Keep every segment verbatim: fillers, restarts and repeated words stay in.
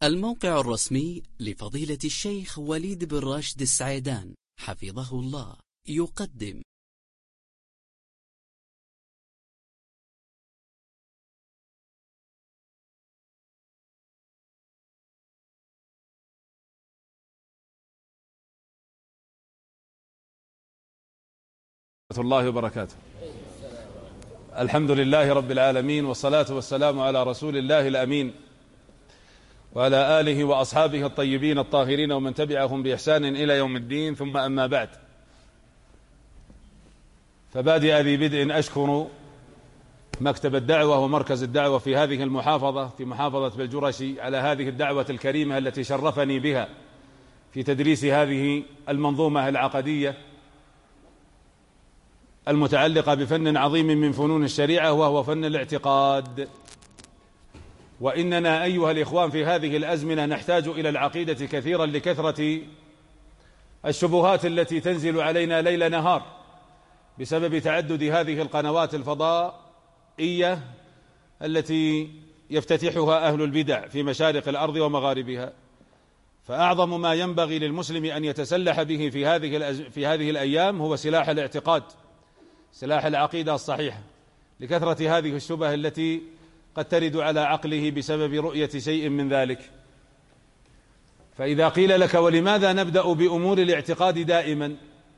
الموقع الرسمي لفضيلة الشيخ وليد بن راشد السعيدان حفظه الله يقدم ورحمة الله وبركاته. الحمد لله رب العالمين، والصلاة والسلام على رسول الله الأمين وعلى آله وأصحابه الطيبين الطاهرين ومن تبعهم بإحسان إلى يوم الدين، ثم أما بعد، فبادئ ذي بدء أشكر مكتب الدعوة ومركز الدعوة في هذه المحافظة في محافظة بلجرشي على هذه الدعوة الكريمة التي شرفني بها في تدريس هذه المنظومة العقدية المتعلقة بفن عظيم من فنون الشريعة، وهو فن الاعتقاد. وإننا أيها الإخوان في هذه الأزمنة نحتاج إلى العقيدة كثيرا لكثرة الشبهات التي تنزل علينا ليل نهار بسبب تعدد هذه القنوات الفضائية التي يفتتحها أهل البدع في مشارق الأرض ومغاربها. فأعظم ما ينبغي للمسلم أن يتسلح به في هذه الأز... في هذه الأيام هو سلاح الاعتقاد، سلاح العقيدة الصحيحة، لكثرة هذه الشبه التي قد ترد على عقله بسبب رؤية شيء من ذلك. فإذا قيل لك ولماذا نبدأ بأمور الاعتقاد دائما؟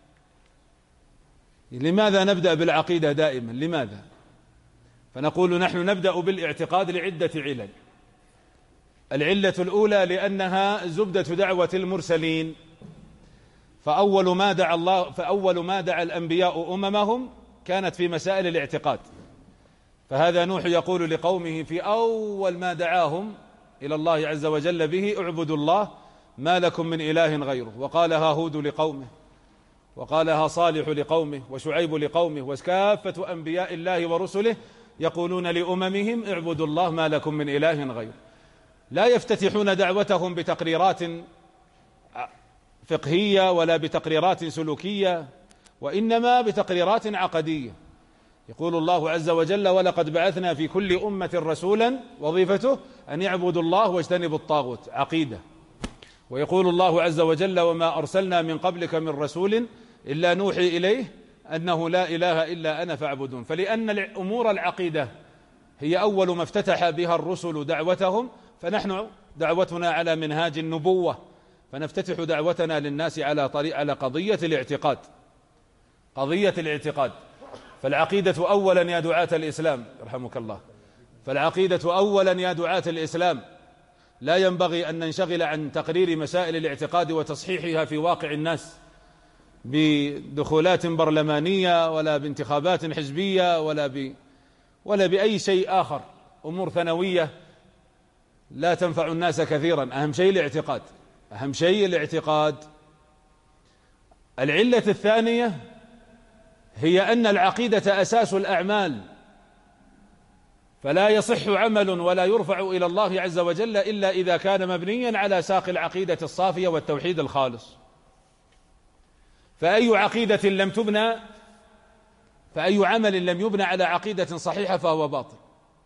لماذا نبدأ بالعقيدة دائما؟ لماذا؟ فنقول نحن نبدأ بالاعتقاد لعدة علل. العلة الأولى لأنها زبدة دعوة المرسلين، فأول ما دعا الله فأول ما دعا الأنبياء أممهم كانت في مسائل الاعتقاد. فهذا نوح يقول لقومه في أول ما دعاهم إلى الله عز وجل به: اعبدوا الله ما لكم من إله غيره. وقالها هود لقومه، وقالها صالح لقومه، وشعيب لقومه، وكافة أنبياء الله ورسله يقولون لأممهم: اعبدوا الله ما لكم من إله غيره. لا يفتتحون دعوتهم بتقريرات فقهية ولا بتقريرات سلوكية، وإنما بتقريرات عقدية. يقول الله عز وجل: ولقد بعثنا في كل أمة رسولا وظيفته أن يعبدوا الله واجتنبوا الطاغوت، عقيدة. ويقول الله عز وجل: وما أرسلنا من قبلك من رسول إلا نوحي إليه أنه لا إله إلا أنا فاعبدون. فلأن الأمور العقيدة هي أول ما افتتح بها الرسل دعوتهم، فنحن دعوتنا على منهاج النبوة، فنفتتح دعوتنا للناس على طريق على قضية الاعتقاد، قضية الاعتقاد. فالعقيدة أولا يا دعاة الإسلام، يرحمك الله، فالعقيدة أولا يا دعاة الإسلام. لا ينبغي أن ننشغل عن تقرير مسائل الاعتقاد وتصحيحها في واقع الناس بدخولات برلمانية ولا بانتخابات حزبية ولا ب... ولا بأي شيء آخر، أمور ثانوية لا تنفع الناس كثيرا. أهم شيء الاعتقاد، أهم شيء الاعتقاد. العلة الثانية هي أن العقيدة أساس الأعمال، فلا يصح عمل ولا يرفع إلى الله عز وجل إلا إذا كان مبنيا على ساق العقيدة الصافية والتوحيد الخالص. فأي عقيدة لم تبنى فأي عمل لم يبنى على عقيدة صحيحة فهو باطل.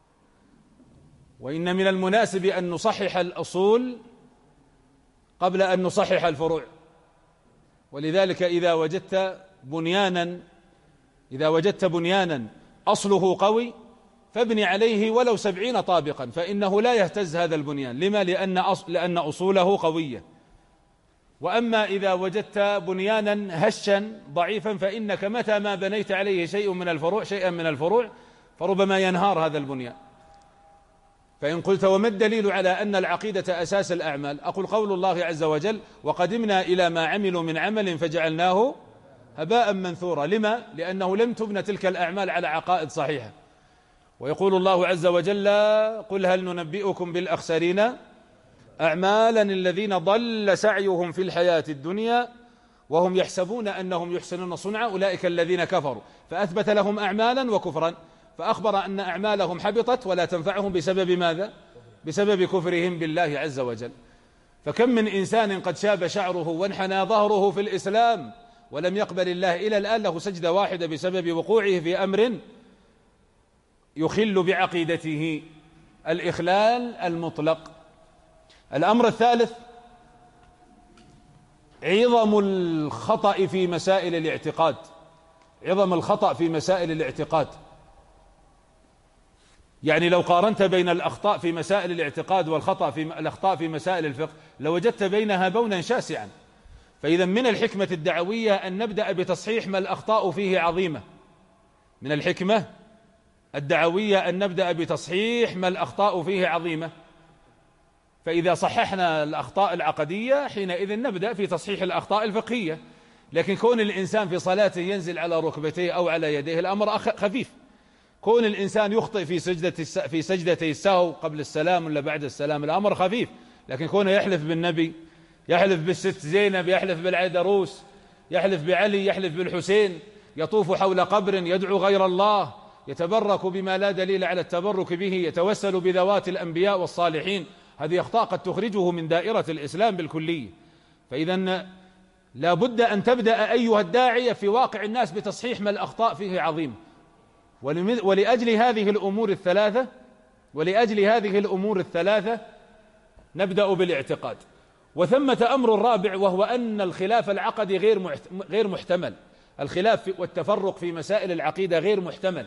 وإن من المناسب أن نصحح الأصول قبل أن نصحح الفروع. ولذلك إذا وجدت بنيانا إذا وجدت بنيانا أصله قوي فابني عليه ولو سبعين طابقا، فإنه لا يهتز هذا البنيان. لما؟ لأن, أصل لأن أصوله قوية. وأما إذا وجدت بنيانا هشا ضعيفا فإنك متى ما بنيت عليه شيء من الفروع شيئا من الفروع فربما ينهار هذا البنيان. فإن قلت وما الدليل على أن العقيدة أساس الأعمال؟ أقول قول الله عز وجل: وقدمنا إلى ما عملوا من عمل فجعلناه هباء منثورا. لما؟ لأنه لم تبنى تلك الأعمال على عقائد صحيحة. ويقول الله عز وجل: قل هل ننبئكم بالأخسرين أعمالا الذين ضل سعيهم في الحياة الدنيا وهم يحسبون أنهم يحسنون صنعا أولئك الذين كفروا، فأثبت لهم أعمالا وكفرا، فأخبر أن أعمالهم حبطت ولا تنفعهم بسبب ماذا؟ بسبب كفرهم بالله عز وجل. فكم من إنسان قد شاب شعره وانحنى ظهره في الإسلام ولم يقبل الله إلى الآن له سجدة واحدة بسبب وقوعه في أمر يخل بعقيدته، الإخلال المطلق. الأمر الثالث عظم الخطأ في مسائل الاعتقاد، عظم الخطأ في مسائل الاعتقاد. يعني لو قارنت بين الأخطاء في مسائل الاعتقاد والخطأ في الأخطاء في مسائل الفقه لوجدت بينها بونا شاسعا. فإذا من الحكمة الدعوية أن نبدأ بتصحيح ما الأخطاء فيه عظيمة، من الحكمة الدعوية أن نبدأ بتصحيح ما الأخطاء فيه عظيمة. فإذا صححنا الأخطاء العقدية حينئذ نبدأ في تصحيح الأخطاء الفقهية. لكن كون الإنسان في صلاته ينزل على ركبتيه أو على يديه الأمر خفيف. كون الإنسان يخطئ في سجدة في سجدتي السهو قبل السلام ولا بعد السلام الأمر خفيف. لكن كونه يحلف بالنبي، يحلف بالست زينب، يحلف بالعيدروس، يحلف بعلي، يحلف بالحسين، يطوف حول قبر، يدعو غير الله، يتبرك بما لا دليل على التبرك به، يتوسل بذوات الأنبياء والصالحين، هذه أخطاء قد تخرجه من دائرة الإسلام بالكلية. فإذا لا بد أن تبدأ أيها الداعية في واقع الناس بتصحيح ما الأخطاء فيه عظيم. ولأجل هذه الأمور الثلاثة ولأجل هذه الأمور الثلاثة نبدأ بالاعتقاد. وثمة أمر رابع وهو أن الخلاف العقدي غير غير محتمل. الخلاف والتفرق في مسائل العقيدة غير محتمل،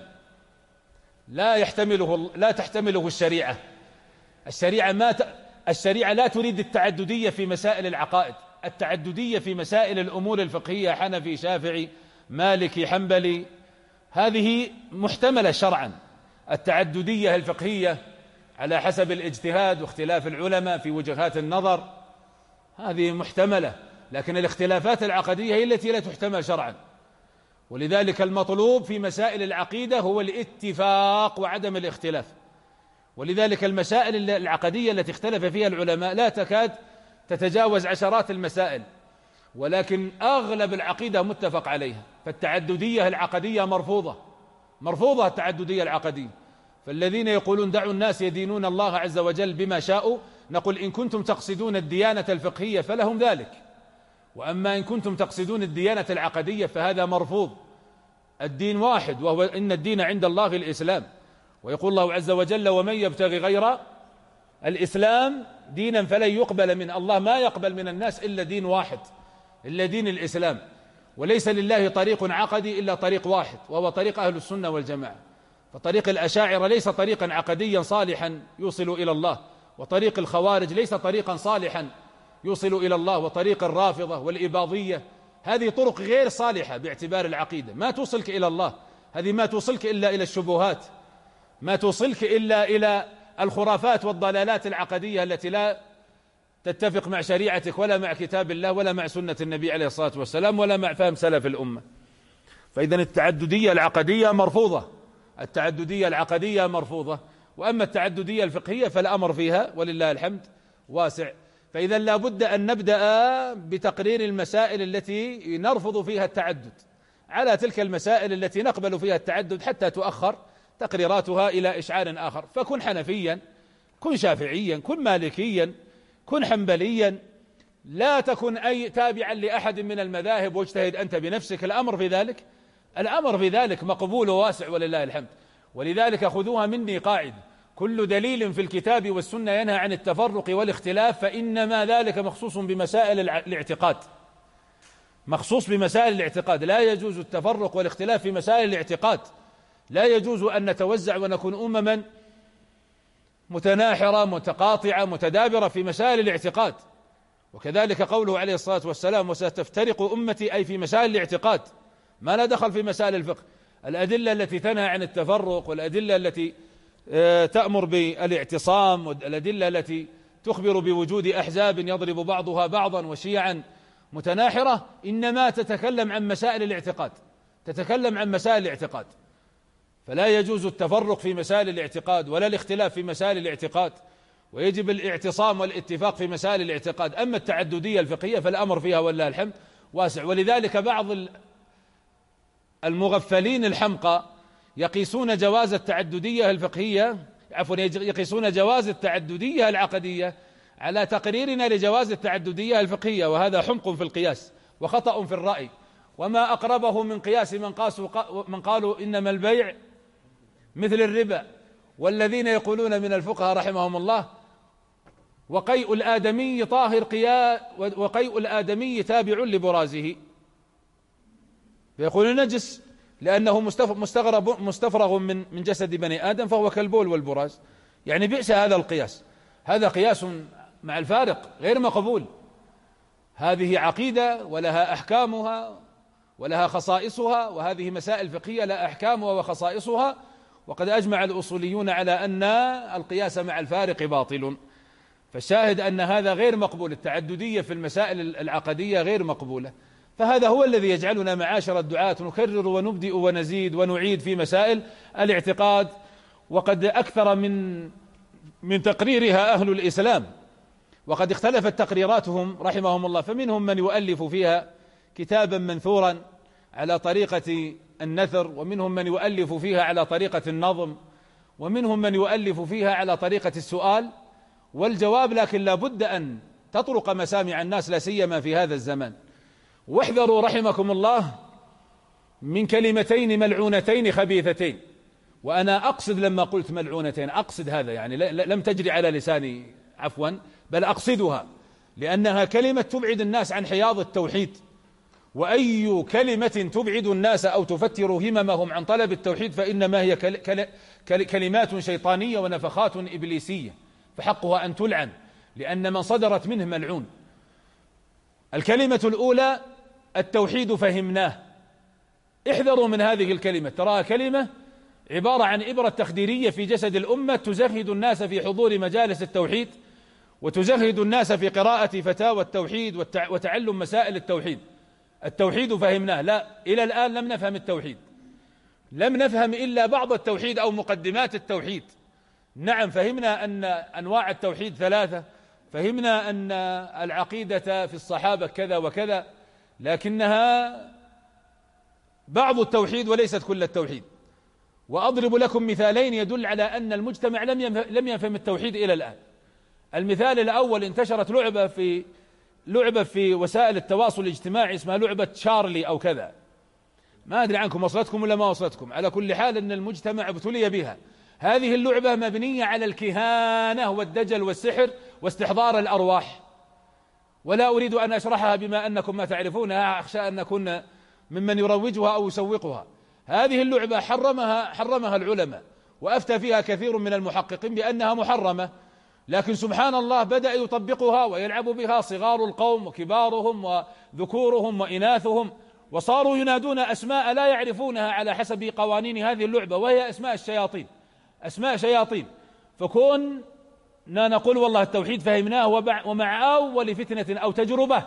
لا يحتمله لا تحتمله الشريعة. الشريعة ما ت... الشريعة لا تريد التعددية في مسائل العقائد. التعددية في مسائل الأمور الفقهية حنفي شافعي مالكي حنبلي هذه محتملة شرعا. التعددية الفقهية على حسب الاجتهاد واختلاف العلماء في وجهات النظر هذه محتملة. لكن الاختلافات العقدية هي التي لا تحتمل شرعا. ولذلك المطلوب في مسائل العقيدة هو الاتفاق وعدم الاختلاف. ولذلك المسائل العقدية التي اختلف فيها العلماء لا تكاد تتجاوز عشرات المسائل، ولكن أغلب العقيدة متفق عليها. فالتعددية العقدية مرفوضة، مرفوضة التعددية العقدية. فالذين يقولون دعوا الناس يدينون الله عز وجل بما شاءوا، نقول إن كنتم تقصدون الديانة الفقهية فلهم ذلك، وأما إن كنتم تقصدون الديانة العقدية فهذا مرفوض. الدين واحد، وهو إن الدين عند الله الإسلام. ويقول الله عز وجل ومن يبتغي غير الإسلام دينا فلن يقبل منه. الله ما يقبل من الناس إلا دين واحد، إلا دين الإسلام. وليس لله طريق عقدي إلا طريق واحد وهو طريق أهل السنة والجماعة. فطريق الأشاعرة ليس طريقا عقديا صالحا يوصل إلى الله، وطريق الخوارج ليس طريقا صالحا يوصل إلى الله، وطريق الرافضة والإباضية هذه طرق غير صالحة باعتبار العقيدة، ما توصلك إلى الله. هذه ما توصلك إلا إلى الشبهات، ما توصلك إلا إلى الخرافات والضلالات العقدية التي لا تتفق مع شريعتك ولا مع كتاب الله ولا مع سنة النبي عليه الصلاة والسلام ولا مع فهم سلف الأمة. فإذن التعددية العقدية مرفوضة، التعددية العقدية مرفوضة. وأما التعددية الفقهية فالأمر فيها ولله الحمد واسع. فإذا لا بد أن نبدأ بتقرير المسائل التي نرفض فيها التعدد على تلك المسائل التي نقبل فيها التعدد حتى تؤخر تقريراتها إلى إشعار آخر. فكن حنفيا، كن شافعيا، كن مالكيا، كن حنبليا، لا تكن أي تابعا لأحد من المذاهب واجتهد أنت بنفسك. الأمر في ذلك الأمر في ذلك مقبول وواسع ولله الحمد. ولذلك خذوها مني قاعدة: كل دليل في الكتاب والسنة ينهى عن التفرق والاختلاف فإنما ذلك مخصوص بمسائل الاعتقاد، مخصوص بمسائل الاعتقاد. لا يجوز التفرق والاختلاف في مسائل الاعتقاد، لا يجوز أن نتوزع ونكون أمما متناحرة متقاطعة متدابرة في مسائل الاعتقاد. وكذلك قوله عليه الصلاة والسلام: وستفترق أمتي، أي في مسائل الاعتقاد، ما لا دخل في مسائل الفقه. الأدلة التي تنهى عن التفرق والأدلة التي تأمر بالاعتصام والأدلة التي تخبر بوجود أحزاب يضرب بعضها بعضا وشيعا متناحرة إنما تتكلم عن مسائل الاعتقاد، تتكلم عن مسائل الاعتقاد. فلا يجوز التفرق في مسائل الاعتقاد ولا الاختلاف في مسائل الاعتقاد، ويجب الاعتصام والاتفاق في مسائل الاعتقاد. أما التعددية الفقهية فالأمر فيها والله الحمد واسع. ولذلك بعض المغفلين الحمقى يقيسون جواز التعددية الفقهية عفوا يقيسون جواز التعددية العقدية على تقريرنا لجواز التعددية الفقهية، وهذا حمق في القياس وخطأ في الرأي. وما أقربه من قياس من قاسوا من قالوا إنما البيع مثل الربا، والذين يقولون من الفقهاء رحمهم الله وقيء الآدمي طاهر قيا وقيء الآدمي تابع لبرازه، فيقول نجس لأنه مستغرب مستفرغ من من جسد بني آدم فهو كالبول والبراز. يعني بئس هذا القياس، هذا قياس مع الفارق غير مقبول. هذه عقيدة ولها أحكامها ولها خصائصها، وهذه مسائل فقهية لها أحكامها وخصائصها، وقد أجمع الأصوليون على أن القياس مع الفارق باطل. فالشاهد أن هذا غير مقبول، التعددية في المسائل العقدية غير مقبولة. فهذا هو الذي يجعلنا معاشر الدعاة نكرر ونبدئ ونزيد ونعيد في مسائل الاعتقاد، وقد أكثر من من تقريرها أهل الإسلام، وقد اختلفت تقريراتهم رحمهم الله، فمنهم من يؤلف فيها كتابا منثورا على طريقة النثر، ومنهم من يؤلف فيها على طريقة النظم، ومنهم من يؤلف فيها على طريقة السؤال والجواب، لكن لا بد أن تطرق مسامع الناس لا سيما في هذا الزمان. واحذروا رحمكم الله من كلمتين ملعونتين خبيثتين، وأنا أقصد لما قلت ملعونتين أقصد هذا، يعني لم تجري على لساني عفوا، بل أقصدها، لأنها كلمة تبعد الناس عن حياض التوحيد. وأي كلمة تبعد الناس أو تفتر هممهم عن طلب التوحيد فإنما هي كل كل كل كلمات شيطانية ونفخات إبليسية، فحقها أن تلعن، لأن من صدرت منه ملعون. الكلمة الأولى التوحيد فهمناه. احذروا من هذه الكلمة، تراها كلمة عبارة عن إبرة تخديرية في جسد الأمة تزهد الناس في حضور مجالس التوحيد، وتزهد الناس في قراءة فتاوى التوحيد وتعلم مسائل التوحيد. التوحيد فهمناه، لا، إلى الآن لم نفهم التوحيد، لم نفهم إلا بعض التوحيد أو مقدمات التوحيد. نعم فهمنا أن أنواع التوحيد ثلاثة، فهمنا أن العقيدة في الصحابة كذا وكذا، لكنها بعض التوحيد وليست كل التوحيد. وأضرب لكم مثالين يدل على أن المجتمع لم يفهم التوحيد إلى الآن. المثال الأول، انتشرت لعبة في لعبة في وسائل التواصل الاجتماعي اسمها لعبة تشارلي أو كذا، ما أدري عنكم وصلتكم ولا ما وصلتكم، على كل حال أن المجتمع ابتلي بها. هذه اللعبة مبنية على الكهانة والدجل والسحر واستحضار الأرواح، ولا أريد أن أشرحها بما أنكم ما تعرفونها، أخشى أن نكون ممن يروجها أو يسوقها. هذه اللعبة حرمها حرمها العلماء، وأفتى فيها كثير من المحققين بأنها محرمة، لكن سبحان الله بدأ يطبقها ويلعب بها صغار القوم وكبارهم وذكورهم وإناثهم، وصاروا ينادون أسماء لا يعرفونها على حسب قوانين هذه اللعبة، وهي أسماء الشياطين، أسماء شياطين. فكنا نقول والله التوحيد فهمناه، ومع أول فتنة أو تجربة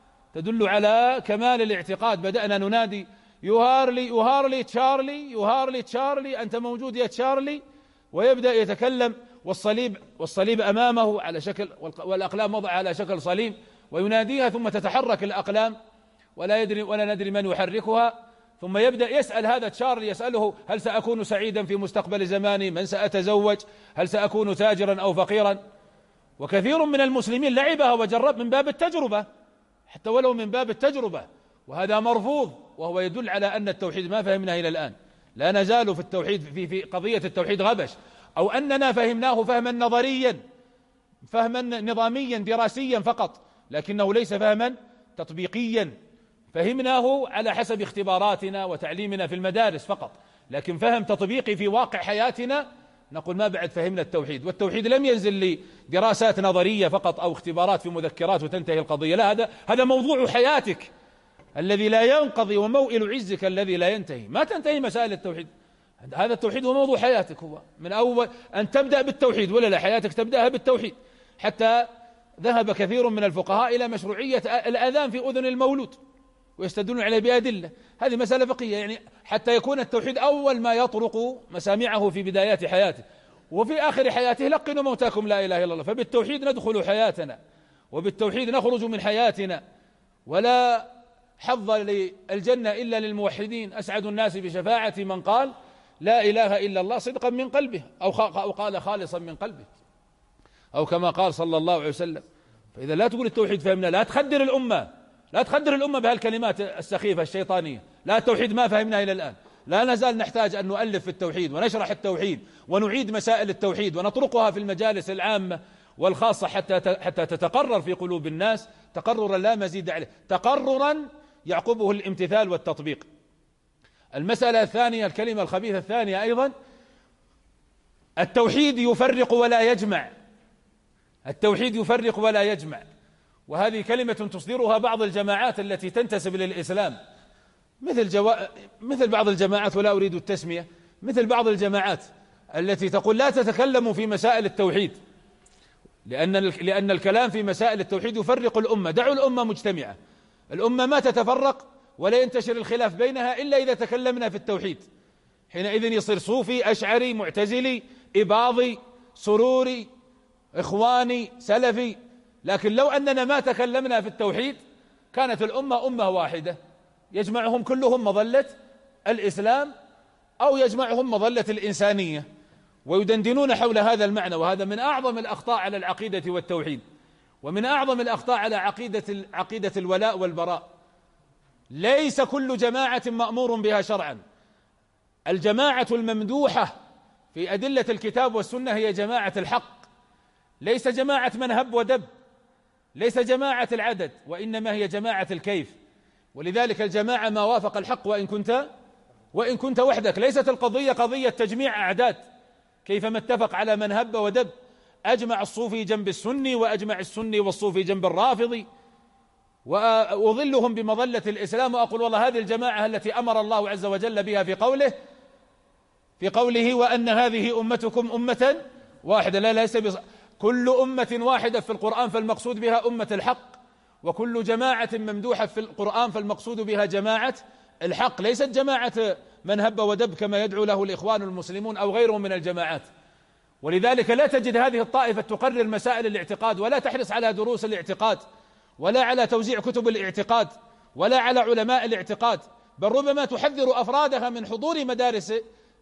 تدل على كمال الاعتقاد بدأنا ننادي يهارلي يهارلي تشارلي يهارلي تشارلي، أنت موجود يا تشارلي، ويبدأ يتكلم، والصليب والصليب أمامه على شكل، والأقلام وضع على شكل صليب، ويناديها ثم تتحرك الأقلام ولا يدري ولا ندري من يحركها. ثم يبدأ يسأل هذا تشارلي، يسأله هل سأكون سعيدا في مستقبل زماني؟ من سأتزوج؟ هل سأكون تاجرا أو فقيرا؟ وكثير من المسلمين لعبها وجرب من باب التجربة، حتى ولو من باب التجربة، وهذا مرفوض، وهو يدل على أن التوحيد ما فهمناه إلى الآن. لا نزال في التوحيد في في قضية التوحيد غبش، أو أننا فهمناه فهما نظريا، فهما نظاميا دراسيا فقط، لكنه ليس فهما تطبيقيا. فهمناه على حسب اختباراتنا وتعليمنا في المدارس فقط، لكن فهم تطبيقي في واقع حياتنا نقول ما بعد فهمنا التوحيد. والتوحيد لم ينزل لدراسات نظرية فقط أو اختبارات في مذكرات وتنتهي القضية، لا، هذا هذا موضوع حياتك الذي لا ينقضي، وموئل عزك الذي لا ينتهي، ما تنتهي مسائل التوحيد. هذا التوحيد هو موضوع حياتك، هو من أول أن تبدأ بالتوحيد، ولا لا، حياتك تبدأها بالتوحيد. حتى ذهب كثير من الفقهاء إلى مشروعية الأذان في أذن المولود، ويستدلون عليه بأدلة. هذه مسألة فقهية، يعني حتى يكون التوحيد أول ما يطرق مسامعه في بدايات حياته، وفي آخر حياته لقنوا موتاكم لا إله إلا الله. فبالتوحيد ندخل حياتنا، وبالتوحيد نخرج من حياتنا، ولا حظ للجنة إلا للموحدين. أسعد الناس بشفاعة من قال لا إله إلا الله صدقا من قلبه، أو قال خالصا من قلبه، أو كما قال صلى الله عليه وسلم. فإذا لا تقول التوحيد فهمنا، لا تخدر الأمة، لا تخدر الأمة بهالكلمات السخيفة الشيطانية. لا، التوحيد ما فهمنا إلى الآن، لا نزال نحتاج أن نؤلف في التوحيد ونشرح التوحيد ونعيد مسائل التوحيد ونطرقها في المجالس العامة والخاصة حتى حتى تتقرر في قلوب الناس تقررا لا مزيد عليه، تقررا يعقبه الامتثال والتطبيق. المسألة الثانية، الكلمة الخبيثة الثانية أيضا، التوحيد يفرق ولا يجمع. التوحيد يفرق ولا يجمع، وهذه كلمة تصدرها بعض الجماعات التي تنتسب للإسلام، مثل جوا... مثل بعض الجماعات، ولا أريد التسمية، مثل بعض الجماعات التي تقول لا تتكلموا في مسائل التوحيد، لأن لأن الكلام في مسائل التوحيد يفرق الأمة. دعوا الأمة مجتمعة، الأمة ما تتفرق ولا ينتشر الخلاف بينها إلا إذا تكلمنا في التوحيد، حينئذ يصير صوفي، أشعري، معتزلي، إباضي، سروري، إخواني، سلفي. لكن لو أننا ما تكلمنا في التوحيد كانت الأمة أمة واحدة يجمعهم كلهم مظلة الإسلام أو يجمعهم مظلة الإنسانية، ويدندنون حول هذا المعنى. وهذا من أعظم الأخطاء على العقيدة والتوحيد، ومن أعظم الأخطاء على عقيدة عقيدة الولاء والبراء. ليس كل جماعة مأمور بها شرعا. الجماعة الممدوحة في أدلة الكتاب والسنة هي جماعة الحق، ليس جماعة من هب ودب، ليس جماعة العدد، وإنما هي جماعة الكيف. ولذلك الجماعة ما وافق الحق وإن كنت وإن كنت وحدك. ليست القضية قضية تجميع أعداد، كيفما اتفق على من هب ودب. أجمع الصوفي جنب السني، وأجمع السني والصوفي جنب الرافضي، وأظلهم بمظلة الإسلام، وأقول والله هذه الجماعة التي أمر الله عز وجل بها في قوله في قوله وأن هذه أمتكم أمة واحدة. لا ليس بص... كل أمة واحدة في القرآن فالمقصود بها أمة الحق، وكل جماعة ممدوحة في القرآن فالمقصود بها جماعة الحق، ليست جماعة من هب ودب كما يدعو له الإخوان المسلمون أو غيرهم من الجماعات. ولذلك لا تجد هذه الطائفة تقرر مسائل الاعتقاد، ولا تحرص على دروس الاعتقاد، ولا على توزيع كتب الاعتقاد، ولا على علماء الاعتقاد، بل ربما تحذر أفرادها من حضور مدارس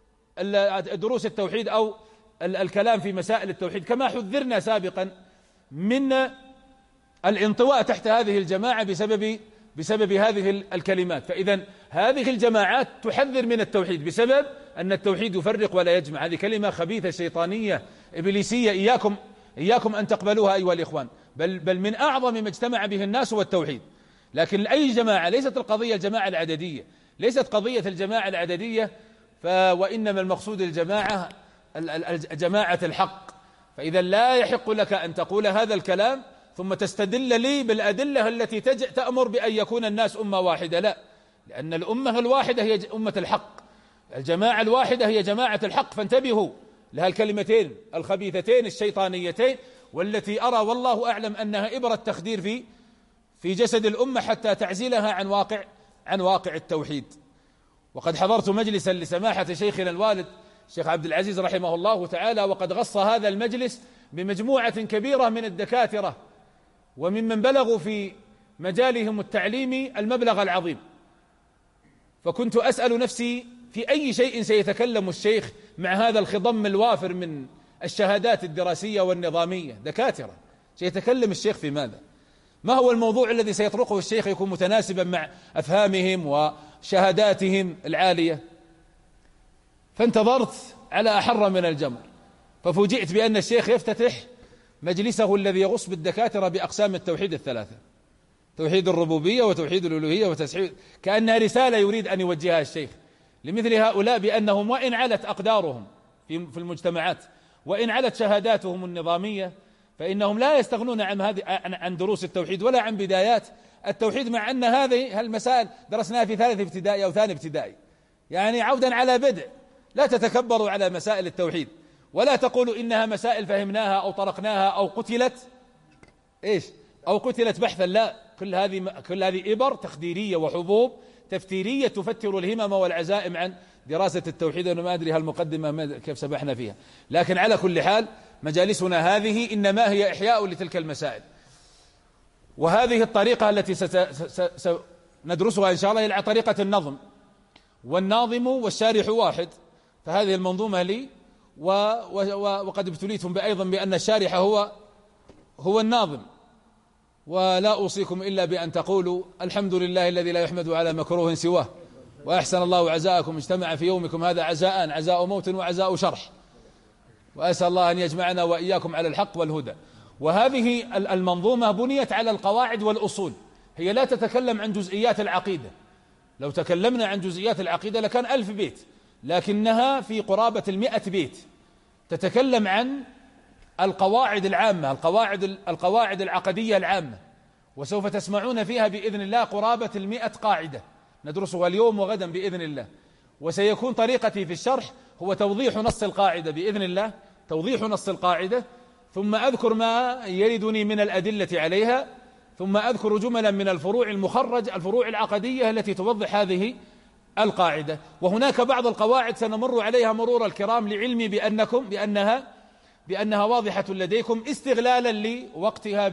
دروس التوحيد أو الكلام في مسائل التوحيد، كما حذرنا سابقا من الانطواء تحت هذه الجماعة بسبب بسبب هذه الكلمات. فإذا هذه الجماعات تحذر من التوحيد بسبب أن التوحيد يفرق ولا يجمع. هذه كلمة خبيثة شيطانية إبليسية، إياكم إياكم أن تقبلوها أيها الإخوان. بل بل من أعظم ما اجتمع به الناس هو التوحيد. لكن أي جماعة، ليست القضية الجماعة العددية، ليست قضية الجماعة العددية، وإنما المقصود الجماعة جماعة الحق. فإذا لا يحق لك أن تقول هذا الكلام ثم تستدل لي بالأدلة التي تأمر بأن يكون الناس أمة واحدة. لا، لأن الأمة الواحدة هي أمة الحق، الجماعة الواحدة هي جماعة الحق. فانتبهوا لها الكلمتين الخبيثتين الشيطانيتين، والتي أرى والله أعلم أنها إبرة تخدير في في جسد الأمة حتى تعزلها عن واقع عن واقع التوحيد. وقد حضرت مجلسا لسماحة شيخنا الوالد الشيخ عبد العزيز رحمه الله تعالى، وقد غص هذا المجلس بمجموعة كبيرة من الدكاترة وممن بلغوا في مجالهم التعليمي المبلغ العظيم. فكنت أسأل نفسي في أي شيء سيتكلم الشيخ مع هذا الخضم الوافر من الشهادات الدراسية والنظامية. دكاترة، سيتكلم الشيخ في ماذا؟ ما هو الموضوع الذي سيطرقه الشيخ يكون متناسبا مع أفهامهم وشهاداتهم العالية؟ فانتظرت على أحر من الجمر، ففوجئت بأن الشيخ يفتتح مجلسه الذي يغص بالدكاترة بأقسام التوحيد الثلاثة: توحيد الربوبية وتوحيد الألوهية وتسعيد، كأنها رسالة يريد أن يوجهها الشيخ لمثل هؤلاء، بأنهم وإن علت أقدارهم في المجتمعات وإن علت شهاداتهم النظامية فإنهم لا يستغنون عن هذه عن دروس التوحيد ولا عن بدايات التوحيد، مع أن هذه المسائل درسناها في ثالث ابتدائي أو ثاني ابتدائي. يعني عودا على بدء، لا تتكبروا على مسائل التوحيد، ولا تقولوا إنها مسائل فهمناها أو طرقناها أو قتلت إيش أو قتلت بحثا. لا، كل هذه كل هذه إبر تخديرية وحبوب تفتيرية تفتر الهمم والعزائم عن دراسة التوحيد. أنا ما أدري هالمقدمة كيف سبحنا فيها، لكن على كل حال مجالسنا هذه إنما هي إحياء لتلك المسائل. وهذه الطريقة التي سندرسها إن شاء الله هي طريقة النظم، والناظم والشارح واحد، فهذه المنظومة لي، وقد ابتليتم أيضا بأن الشارح هو هو الناظم. ولا أوصيكم إلا بأن تقولوا الحمد لله الذي لا يحمد على مكروه سواه، وأحسن الله عزاءكم، اجتمع في يومكم هذا عزاءان: عزاء موت وعزاء شرح. وأسأل الله أن يجمعنا وإياكم على الحق والهدى. وهذه المنظومة بنيت على القواعد والأصول، هي لا تتكلم عن جزئيات العقيدة. لو تكلمنا عن جزئيات العقيدة لكان ألف بيت، لكنها في قرابة المئة بيت تتكلم عن القواعد العامة، القواعد القواعد العقدية العامة، وسوف تسمعون فيها بإذن الله قرابة المئة قاعدة ندرسها اليوم وغدا بإذن الله. وسيكون طريقتي في الشرح هو توضيح نص القاعدة بإذن الله، توضيح نص القاعدة، ثم أذكر ما يردني من الأدلة عليها، ثم أذكر جملا من الفروع المخرج الفروع العقدية التي توضح هذه القاعدة. وهناك بعض القواعد سنمر عليها مرور الكرام لعلمي بأنكم بأنها بأنها واضحة لديكم، استغلالا لوقتها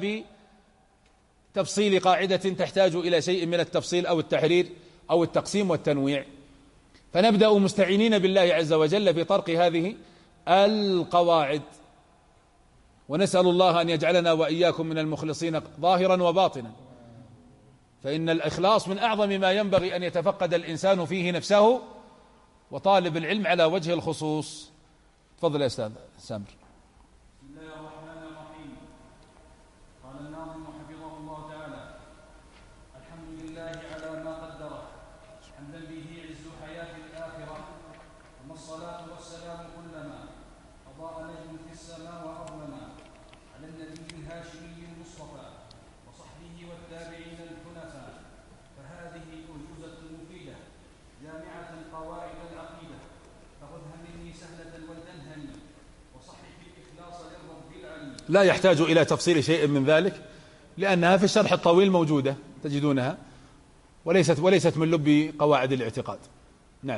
بتفصيل قاعدة تحتاج إلى شيء من التفصيل أو التحرير أو التقسيم والتنويع. فنبدأ مستعينين بالله عز وجل في طرق هذه القواعد، ونسأل الله أن يجعلنا وإياكم من المخلصين ظاهرا وباطنا، فإن الإخلاص من أعظم ما ينبغي أن يتفقد الإنسان فيه نفسه، وطالب العلم على وجه الخصوص. تفضل يا أستاذ سامر. بسم الله الرحمن الرحيم. قال الناظم حفظه الله تعالى: الحمد لله على ما قدره، حمدا به عز حياة الآخرة، ثم الصلاة والسلام كلما أضاء نجم في السماء وأظلما، على النبي الهاشمي المصطفى وصحبه والتابعين الحنفاء. فهذه أجوزة مفيدة جامعة قواعد العقيدة، فخذها مني سهلة ولتنهني، وصحح الإخلاص للرب العلي. لا يحتاج إلى تفصيل شيء من ذلك، لأنها في الشرح الطويل موجودة تجدونها، وليست وليست من لب قواعد الاعتقاد. نعم.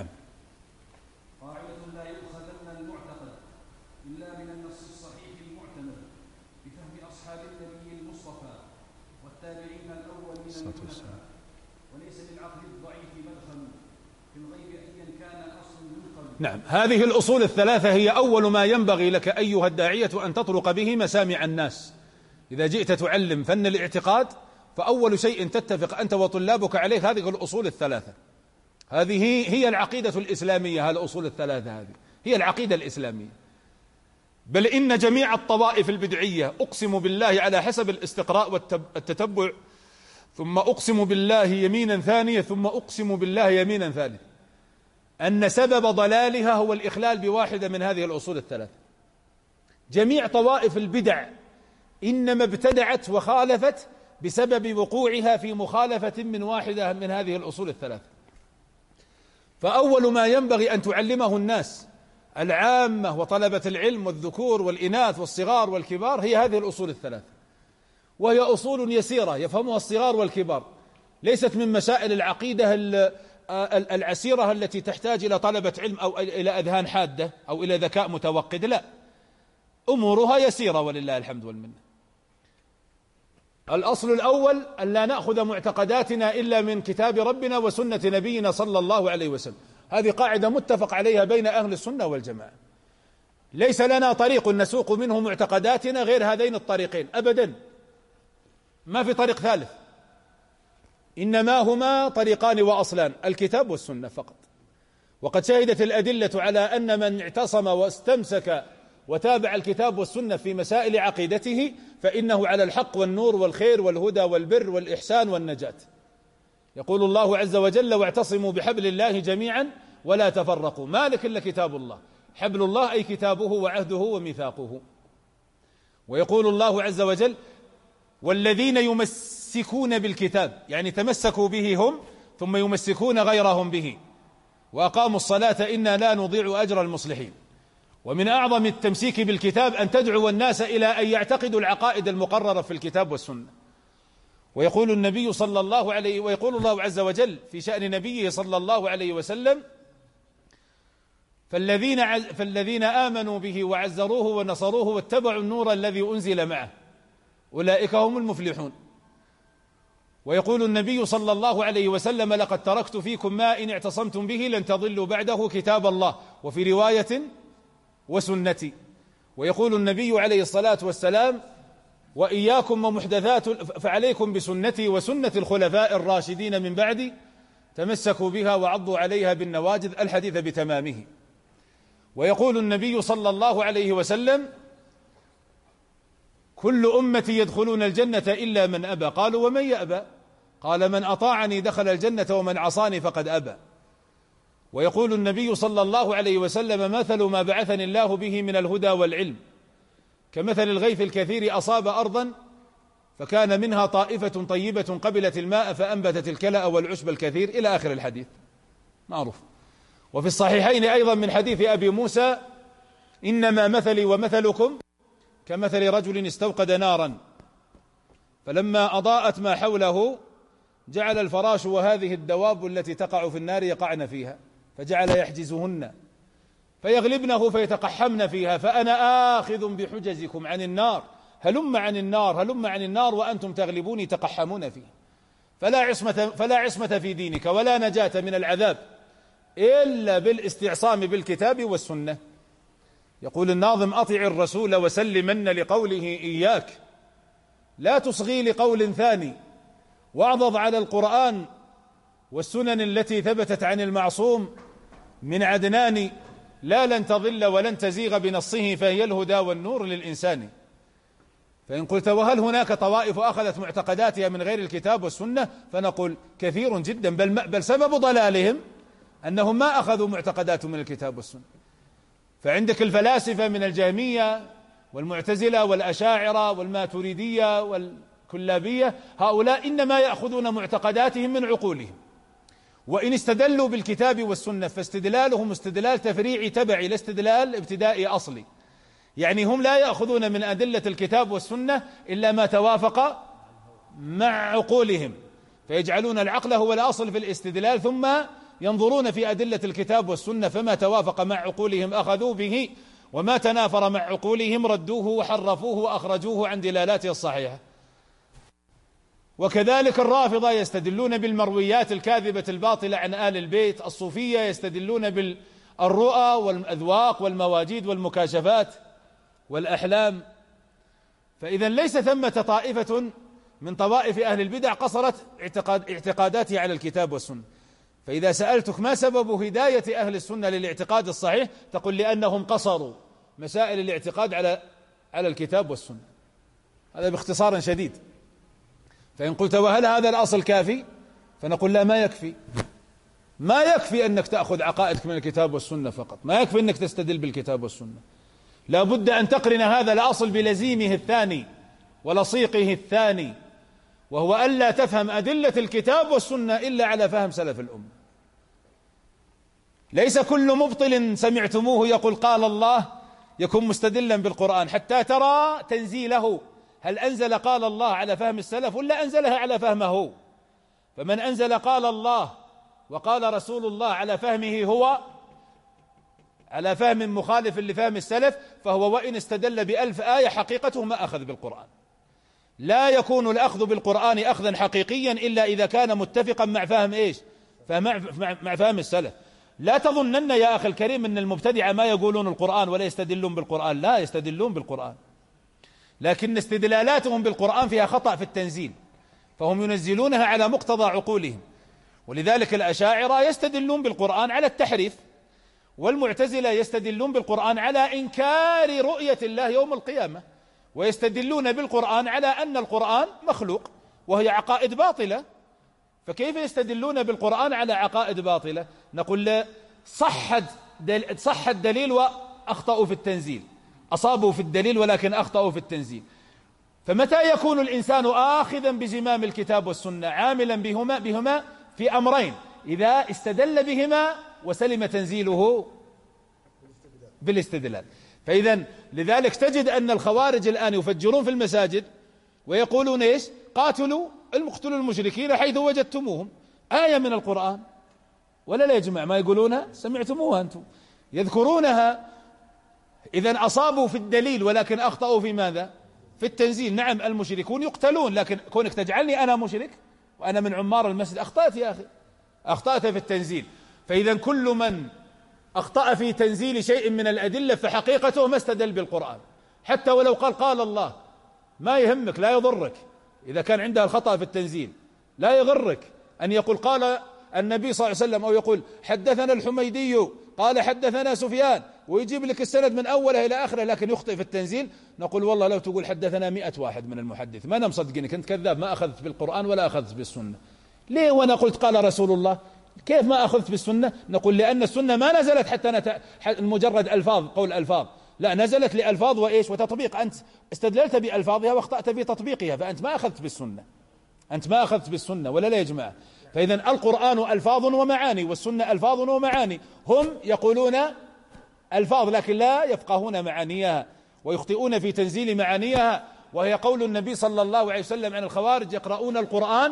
قاعدة لا يؤخذ من المعتقد إلا من النص الصحيح المعتمد، بفهم أصحاب النبي المصطفى والتابعين الأولين الحنفاء، وليس للعقل الضعيف مدخل في الغيب أيا كان أصل ينقل. نعم، هذه الأصول الثلاثة هي أول ما ينبغي لك أيها الداعية أن تطرق به مسامع الناس. إذا جئت تعلم فن الاعتقاد فأول شيء تتفق أنت وطلابك عليه هذه الأصول الثلاثة. هذه هي العقيدة الإسلامية، الأصول الثلاثة هذه هي العقيدة الإسلامية. بل إن جميع الطوائف البدعية، أقسم بالله على حسب الاستقراء والتتبع، ثم أقسم بالله يمينا ثانية، ثم أقسم بالله يمينا ثالثة، أن سبب ضلالها هو الإخلال بواحدة من هذه الأصول الثلاثة. جميع طوائف البدع إنما ابتدعت وخالفت بسبب وقوعها في مخالفة من واحدة من هذه الأصول الثلاثة. فأول ما ينبغي أن تعلمه الناس العامة وطلبة العلم والذكور والإناث والصغار والكبار هي هذه الأصول الثلاثة، وهي أصول يسيرة يفهمها الصغار والكبار، ليست من مسائل العقيدة العسيرة التي تحتاج إلى طلبة علم أو إلى أذهان حادة أو إلى ذكاء متوقد، لا، أمورها يسيرة ولله الحمد والمنة. الأصل الأول أن لا نأخذ معتقداتنا إلا من كتاب ربنا وسنة نبينا صلى الله عليه وسلم، هذه قاعدة متفق عليها بين أهل السنة والجماعة. ليس لنا طريق نسوق منه معتقداتنا غير هذين الطريقين أبدا، ما في طريق ثالث، إنما هما طريقان وأصلان، الكتاب والسنة فقط. وقد شهدت الأدلة على أن من اعتصم واستمسك وتابع الكتاب والسنة في مسائل عقيدته فإنه على الحق والنور والخير والهدى والبر والإحسان والنجاة. يقول الله عز وجل: واعتصموا بحبل الله جميعا ولا تفرقوا. مالك إلا كتاب الله، حبل الله أي كتابه وعهده وميثاقه. ويقول الله عز وجل: والذين يمسكون بالكتاب، يعني تمسكوا به هم ثم يمسكون غيرهم به، وأقاموا الصلاة إنا لا نضيع أجر المصلحين. ومن أعظم التمسيك بالكتاب أن تدعو الناس إلى أن يعتقدوا العقائد المقررة في الكتاب والسنة. ويقول النبي صلى الله عليه ويقول الله عز وجل في شأن نبيه صلى الله عليه وسلم: فالذين عز فالذين آمنوا به وعزروه ونصروه واتبعوا النور الذي أنزل معه أولئك هم المفلحون. ويقول النبي صلى الله عليه وسلم: لقد تركت فيكم ما إن اعتصمتم به لن تضلوا بعده كتاب الله، وفي رواية وسنتي. ويقول النبي عليه الصلاة والسلام: وإياكم ومحدثات فعليكم بسنتي وسنة الخلفاء الراشدين من بعدي تمسكوا بها وعضوا عليها بالنواجذ، الحديث بتمامه. ويقول النبي صلى الله عليه وسلم: كل أمتي يدخلون الجنة إلا من أبى. قالوا ومن يأبى؟ قال من أطاعني دخل الجنة ومن عصاني فقد أبى. ويقول النبي صلى الله عليه وسلم مثل ما بعثني الله به من الهدى والعلم كمثل الغيث الكثير أصاب أرضا فكان منها طائفة طيبة قبلت الماء فأنبتت الكلأ والعشب الكثير إلى آخر الحديث معروف. وفي الصحيحين أيضا من حديث أبي موسى إنما مثلي ومثلكم كمثل رجل استوقد نارا فلما أضاءت ما حوله جعل الفراش وهذه الدواب التي تقع في النار يقعن فيها فجعل يحجزهن فيغلبنه فيتقحمن فيها فأنا آخذ بحجزكم عن النار هلم عن النار هلم عن النار وأنتم تغلبوني تقحمون فيها فلا عصمة, فلا عصمة في دينك ولا نجاة من العذاب إلا بالاستعصام بالكتاب والسنة. يقول الناظم أطع الرسول وسلمن لقوله إياك لا تصغي لقول ثاني واعضض على القرآن والسنن التي ثبتت عن المعصوم من عدنان لا لن تضل ولن تزيغ بنصه فهي الهدى والنور للإنسان. فإن قلت وهل هناك طوائف أخذت معتقداتها من غير الكتاب والسنة فنقول كثير جدا بل, بل سبب ضلالهم أنهم ما أخذوا معتقداتهم من الكتاب والسنة. فعندك الفلاسفة من الجهمية والمعتزلة والأشاعرة والماتريدية والكلابية هؤلاء إنما يأخذون معتقداتهم من عقولهم وإن استدلوا بالكتاب والسنة فاستدلالهم استدلال تفريعي تبعي لا استدلال ابتدائي أصلي. يعني هم لا يأخذون من أدلة الكتاب والسنة إلا ما توافق مع عقولهم فيجعلون العقل هو الأصل في الاستدلال ثم ينظرون في أدلة الكتاب والسنة فما توافق مع عقولهم أخذوا به وما تنافر مع عقولهم ردوه وحرفوه وأخرجوه عن دلالاته الصحيحة. وكذلك الرافضة يستدلون بالمرويات الكاذبة الباطلة عن آل البيت. الصوفية يستدلون بالرؤى والأذواق والمواجيد والمكاشفات والأحلام. فإذا ليس ثمة طائفة من طوائف أهل البدع قصرت اعتقاد اعتقاداتها على الكتاب والسنة. فإذا سألتك ما سبب هداية أهل السنة للاعتقاد الصحيح تقول لأنهم قصروا مسائل الاعتقاد على على الكتاب والسنة. هذا باختصار شديد. فإن قلت وهل هذا الأصل كافي فنقول لا ما يكفي. ما يكفي أنك تأخذ عقائدك من الكتاب والسنة فقط ما يكفي أنك تستدل بالكتاب والسنة لا بد أن تقرن هذا الأصل بلزيمه الثاني ولصيقه الثاني وهو ألا تفهم أدلة الكتاب والسنة إلا على فهم سلف الأمة. ليس كل مبطل سمعتموه يقول قال الله يكون مستدلا بالقرآن حتى ترى تنزيله هل أنزل قال الله على فهم السلف ولا أنزلها على فهمه. فمن أنزل قال الله وقال رسول الله على فهمه هو على فهم مخالف لفهم السلف فهو وإن استدل بألف آية حقيقته ما أخذ بالقرآن. لا يكون الأخذ بالقرآن أخذا حقيقيا إلا إذا كان متفقا مع فهم إيش فمع مع فهم السلف. لا تظنن يا أخي الكريم أن المبتدعة ما يقولون القرآن ولا يستدلون بالقرآن لا يستدلون بالقرآن لكن استدلالاتهم بالقرآن فيها خطأ في التنزيل فهم ينزلونها على مقتضى عقولهم. ولذلك الأشاعرة يستدلون بالقرآن على التحريف والمعتزلة يستدلون بالقرآن على إنكار رؤية الله يوم القيامة ويستدلون بالقرآن على أن القرآن مخلوق وهي عقائد باطلة. فكيف يستدلون بالقرآن على عقائد باطلة؟ نقول لا صح صح الدليل وأخطأوا في التنزيل أصابوا في الدليل ولكن أخطأوا في التنزيل. فمتى يكون الإنسان آخذا بزمام الكتاب والسنة عاملا بهما بهما في أمرين إذا استدل بهما وسلم تنزيله بالاستدلال. فإذا لذلك تجد أن الخوارج الآن يفجرون في المساجد ويقولون إيش قاتلوا المقتلوا المشركين حيث وجدتموهم آية من القرآن ولا لا يجمع ما يقولونها سمعتموها أنتم يذكرونها. إذن أصابوا في الدليل ولكن أخطأوا في ماذا في التنزيل. نعم المشركون يقتلون لكن كونك تجعلني أنا مشرك وأنا من عمار المسجد أخطأت يا أخي أخطأت في التنزيل. فإذا كل من أخطأ في تنزيل شيء من الأدلة فحقيقته ما استدل بالقرآن حتى ولو قال قال الله ما يهمك لا يضرك إذا كان عندها الخطأ في التنزيل لا يغرك أن يقول قال النبي صلى الله عليه وسلم أو يقول حدثنا الحميدي قال حدثنا سفيان ويجيب لك السند من أوله إلى آخره لكن يخطئ في التنزيل، نقول والله لو تقول حدثنا مئة واحد من المحدث ما أنا مصدقينك، أنت كذاب، ما أخذت بالقرآن ولا أخذت بالسنة. ليه وأنا قلت قال رسول الله؟ كيف ما أخذت بالسنة؟ نقول لأن السنة ما نزلت حتى نت... مجرد ألفاظ، قول ألفاظ، لا، نزلت لألفاظ وإيش وتطبيق. أنت استدللت بألفاظها واخطأت في تطبيقها، فأنت ما أخذت بالسنة، أنت ما أخذت بالسنة ولا لا يا جماعة. فإذا القرآن ألفاظ ومعاني والسنة ألفاظ ومعاني، هم يقولون ألفاظ لكن لا يفقهون معانيها ويخطئون في تنزيل معانيها، وهي قول النبي صلى الله عليه وسلم عن الخوارج يقرؤون القرآن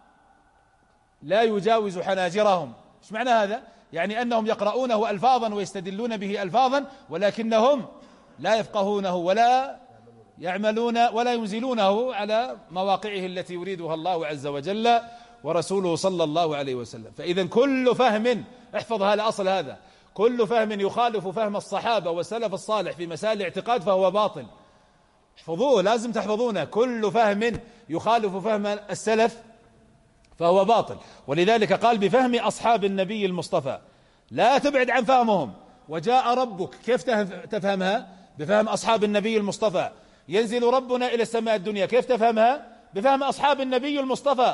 لا يجاوز حناجرهم. ايش معنى هذا؟ يعني أنهم يقرؤونه ألفاظا ويستدلون به ألفاظا ولكنهم لا يفقهونه ولا يعملون ولا ينزلونه على مواقعه التي يريدها الله عز وجل ورسوله صلى الله عليه وسلم. فإذا كل فهم، احفظ هذا الأصل، هذا كل فهم يخالف فهم الصحابة والسلف الصالح في مسائل الاعتقاد فهو باطل. احفظوه، لازم تحفظونه، كل فهم يخالف فهم السلف فهو باطل. ولذلك قال بفهم أصحاب النبي المصطفى، لا تبعد عن فهمهم. وجاء ربك، كيف تفهمها؟ بفهم أصحاب النبي المصطفى. ينزل ربنا إلى السماء الدنيا، كيف تفهمها؟ بفهم أصحاب النبي المصطفى.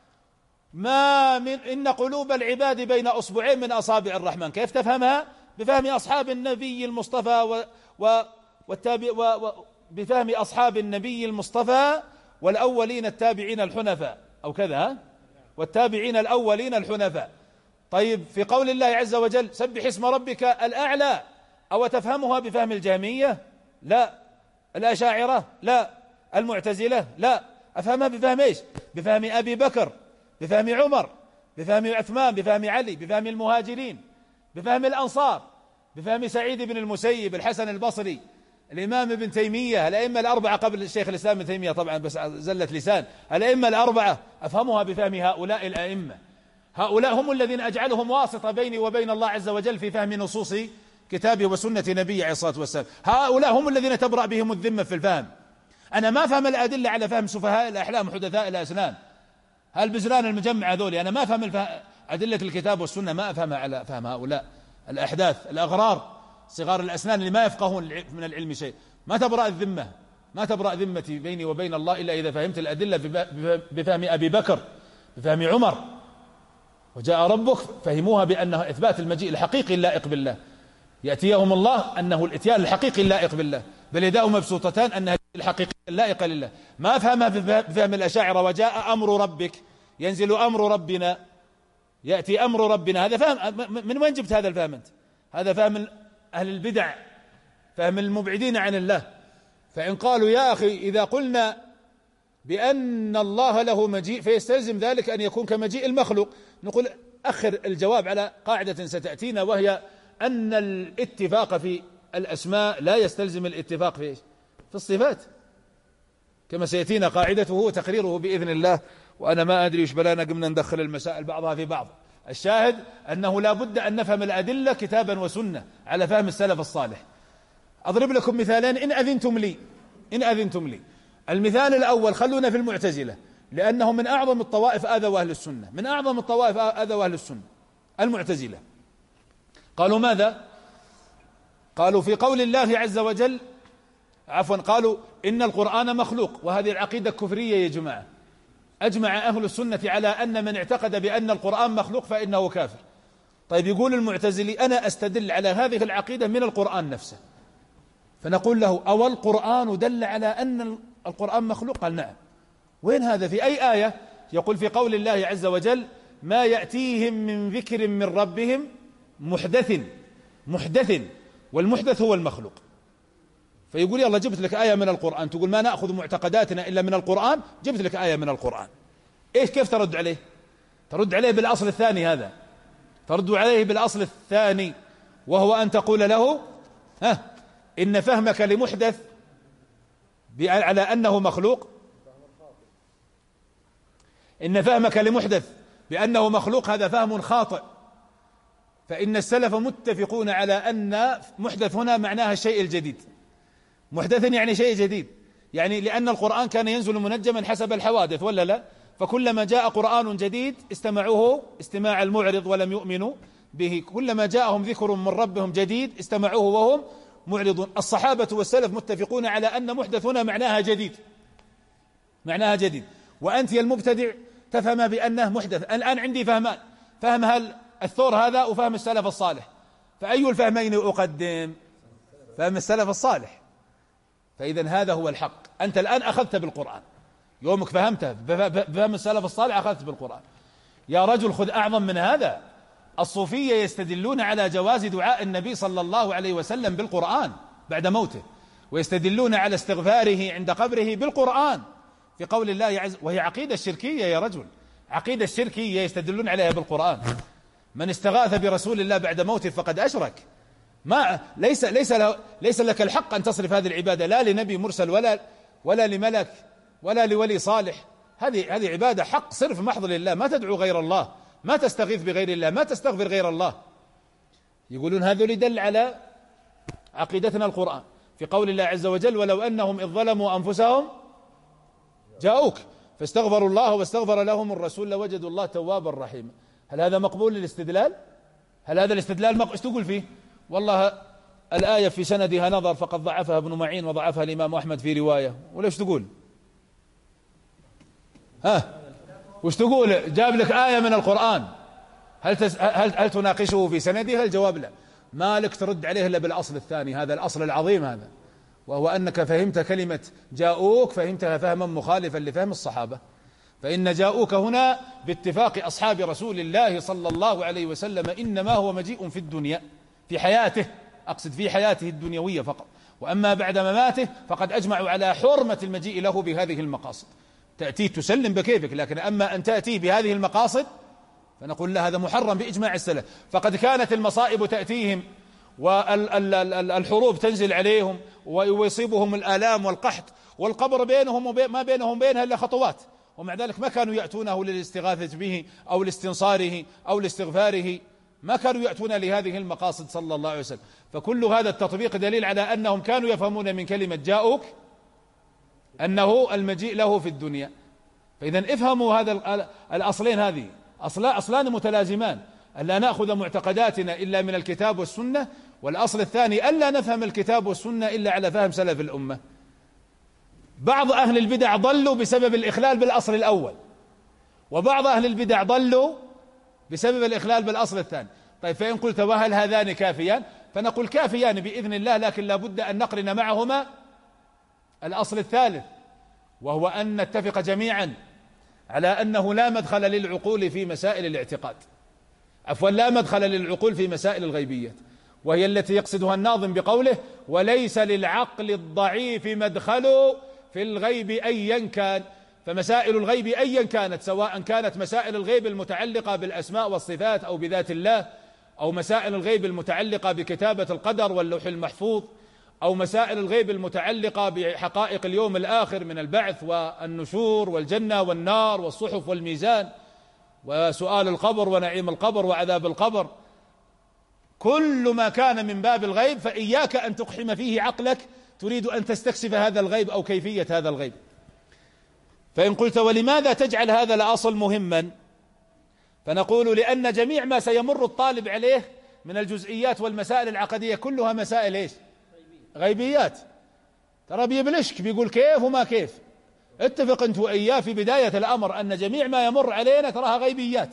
ما من إن قلوب العباد بين أصبعين من أصابع الرحمن، كيف تفهمها؟ بفهم أصحاب النبي المصطفى و و والتابع و و بفهم أصحاب النبي المصطفى والأولين التابعين الحنفاء، أو كذا، والتابعين الأولين الحنفاء. طيب في قول الله عز وجل سبح اسم ربك الأعلى، أو تفهمها بفهم الجهمية؟ لا. الأشاعرة؟ لا. المعتزلة؟ لا. أفهمها بفهم إيش؟ بفهم أبي بكر، بفهم عمر، بفهم عثمان، بفهم علي، بفهم المهاجرين، بفهم الأنصار، بفهم سعيد بن المسيب، الحسن البصري، الإمام ابن تيمية، الأئمة الأربعة قبل الشيخ الإسلام ابن تيمية طبعا بس زلت لسان، الأئمة الأربعة أفهمها بفهم هؤلاء الأئمة. هؤلاء هم الذين أجعلهم واسطة بيني وبين الله عز وجل في فهم نصوص كتابه وسنة نبيه عليه الصلاة والسلام. هؤلاء هم الذين تبرأ بهم الذمة في الفهم. أنا ما فهم الأدلة على فهم سفهاء الأحلام وحدثاء الأسنان، هالبزران المجمع هذولي، أنا ما فهم الفهم أدلة الكتاب والسنة، ما أفهمها على فهم هؤلاء الأحداث الأغرار صغار الأسنان اللي ما يفقهون من العلم شيء. ما تبرأ الذمة، ما تبرأ ذمتي بيني وبين الله إلا إذا فهمت الأدلة بفهم أبي بكر، بفهم عمر. وجاء ربك فهموها بأنها إثبات المجيء الحقيقي اللائق بالله، يأتيهم الله أنه الإتيان الحقيقي اللائق بالله، بل يداه مبسوطتان أنها الحقيقة اللائقة لله. ما فهمها بفهم الأشاعرة وجاء أمر ربك، ينزل أمر ربنا، يأتي أمر ربنا. هذا فهم، من وين جبت هذا الفهم أنت؟ هذا فهم أهل البدع، فهم المبعدين عن الله. فإن قالوا يا أخي إذا قلنا بأن الله له مجيء فيستلزم ذلك أن يكون كمجيء المخلوق، نقول أخر الجواب على قاعدة ستأتينا، وهي أن الاتفاق في الأسماء لا يستلزم الاتفاق في في الصفات، كما سيأتينا قاعدته وتقريره بإذن الله. وأنا ما أدري وش بلانا قمنا ندخل المسائل بعضها في بعض. الشاهد أنه لا بد أن نفهم الأدلة كتابا وسنة على فهم السلف الصالح. أضرب لكم مثالين إن أذنتم لي، إن أذنتم لي. المثال الأول، خلونا في المعتزلة، لأنهم من أعظم الطوائف آذوا أهل السنة، من أعظم الطوائف آذوا أهل السنة المعتزلة. قالوا ماذا؟ قالوا في قول الله عز وجل، عفوا، قالوا إن القرآن مخلوق، وهذه العقيدة كفرية يا جماعة. أجمع أهل السنة على أن من اعتقد بأن القرآن مخلوق فإنه كافر. طيب يقول المعتزلي أنا أستدل على هذه العقيدة من القرآن نفسه، فنقول له أو القرآن دل على أن القرآن مخلوق؟ قال نعم. وين هذا؟ في أي آية؟ يقول في قول الله عز وجل ما يأتيهم من ذكر من ربهم محدث، محدث، والمحدث هو المخلوق. فيقول يلا جبت لك آية من القرآن، تقول ما نأخذ معتقداتنا إلا من القرآن، جبت لك آية من القرآن. إيش كيف ترد عليه؟ ترد عليه بالأصل الثاني، هذا ترد عليه بالأصل الثاني، وهو أن تقول له ها إن فهمك لمحدث على أنه مخلوق، إن فهمك لمحدث بأنه مخلوق هذا فهم خاطئ. فإن السلف متفقون على أن محدث هنا معناها الشيء الجديد. محدث يعني شيء جديد، يعني لأن القرآن كان ينزل منجما حسب الحوادث ولا لا؟ فكلما جاء قرآن جديد استمعوه استماع المعرض ولم يؤمنوا به، كلما جاءهم ذكر من ربهم جديد استمعوه وهم معرضون. الصحابة والسلف متفقون على أن محدث هنا معناها جديد، معناها جديد، وأنت يا المبتدع تفهم بأنه محدث. الآن عندي فهمان، فهم هل الثور هذا وفهم السلف الصالح، فأي الفهمين أقدم؟ فهم السلف الصالح. فإذا هذا هو الحق. أنت الآن أخذت بالقرآن، يومك فهمته بفهم السلف الصالح، أخذت بالقرآن. يا رجل خذ أعظم من هذا. الصوفية يستدلون على جواز دعاء النبي صلى الله عليه وسلم بالقرآن بعد موته، ويستدلون على استغفاره عند قبره بالقرآن في قول الله عز، وهي عقيدة الشركية يا رجل، عقيدة الشركية يستدلون عليها بالقرآن. من استغاث برسول الله بعد موته فقد أشرك. ما ليس ليس له ليس لك الحق أن تصرف هذه العبادة لا لنبي مرسل ولا ولا لملك ولا لولي صالح. هذه هذه عبادة حق صرف محض لله، ما تدعو غير الله، ما تستغيث بغير الله، ما تستغفر غير الله. يقولون هذول يدل على عقيدتنا القرآن في قول الله عز وجل: ولو أنهم إذ ظلموا أنفسهم جاءوك فاستغفروا الله واستغفر لهم الرسول لوجدوا الله توابا رحيما. هل هذا مقبول للاستدلال؟ هل هذا الاستدلال مقبول؟ ايش تقول فيه؟ والله الآية في سندها نظر فقد ضعفها ابن معين وضعفها الإمام أحمد في رواية. وليش تقول؟ ها وش تقول؟ جاب لك آية من القرآن، هل تس... هل هل تناقشه في سندها؟ الجواب لا. مالك ترد عليه إلا بالأصل الثاني، هذا الأصل العظيم هذا، وهو أنك فهمت كلمة جاءوك فهمتها فهما مخالفا لفهم الصحابة. فإن جاءوك هنا باتفاق أصحاب رسول الله صلى الله عليه وسلم إنما هو مجيء في الدنيا، في حياته، أقصد في حياته الدنيوية فقط، وأما بعد مماته فقد أجمعوا على حرمة المجيء له بهذه المقاصد. تأتيه تسلم بكيفك، لكن أما أن تأتيه بهذه المقاصد فنقول لا، هذا محرم بإجماع السلف. فقد كانت المصائب تأتيهم والحروب تنزل عليهم ويصيبهم الآلام والقحط والقبر بينهم وبين ما بينهم بينها إلا خطوات، ومع ذلك ما كانوا يأتونه للاستغاثة به أو لاستنصاره أو لاستغفاره، ما كانوا يأتون لهذه المقاصد صلى الله عليه وسلم. فكل هذا التطبيق دليل على أنهم كانوا يفهمون من كلمة جاءوك أنه المجيء له في الدنيا. فإذا افهموا هذا الأصلين، هذه أصلان متلازمان، ألا نأخذ معتقداتنا إلا من الكتاب والسنة، والأصل الثاني ألا نفهم الكتاب والسنة إلا على فهم سلف الأمة. بعض أهل البدع ضلوا بسبب الإخلال بالأصل الأول، وبعض أهل البدع ضلوا بسبب الإخلال بالأصل الثاني. طيب فإن قلت وهل هذان كافيان؟ فنقول كافيان بإذن الله، لكن لا بد أن نقرن معهما الأصل الثالث، وهو أن نتفق جميعا على أنه لا مدخل للعقول في مسائل الاعتقاد، عفوا لا مدخل للعقول في مسائل الغيبيات، وهي التي يقصدها الناظم بقوله: وليس للعقل الضعيف مدخل في الغيب أيا كان. فمسائل الغيب أيا كانت، سواء كانت مسائل الغيب المتعلقة بالأسماء والصفات أو بذات الله، أو مسائل الغيب المتعلقة بكتابة القدر واللوح المحفوظ، أو مسائل الغيب المتعلقة بحقائق اليوم الآخر من البعث والنشور والجنة والنار والصحف والميزان وسؤال القبر ونعيم القبر وعذاب القبر، كل ما كان من باب الغيب فإياك أن تقحم فيه عقلك تريد أن تستكشف هذا الغيب أو كيفية هذا الغيب. فإن قلت ولماذا تجعل هذا الأصل مهما؟ فنقول لأن جميع ما سيمر الطالب عليه من الجزئيات والمسائل العقدية كلها مسائل إيش؟ غيبيات. ترى بيبلشك بيقول كيف وما كيف. اتفق أنت وإياه في بداية الأمر أن جميع ما يمر علينا تراها غيبيات،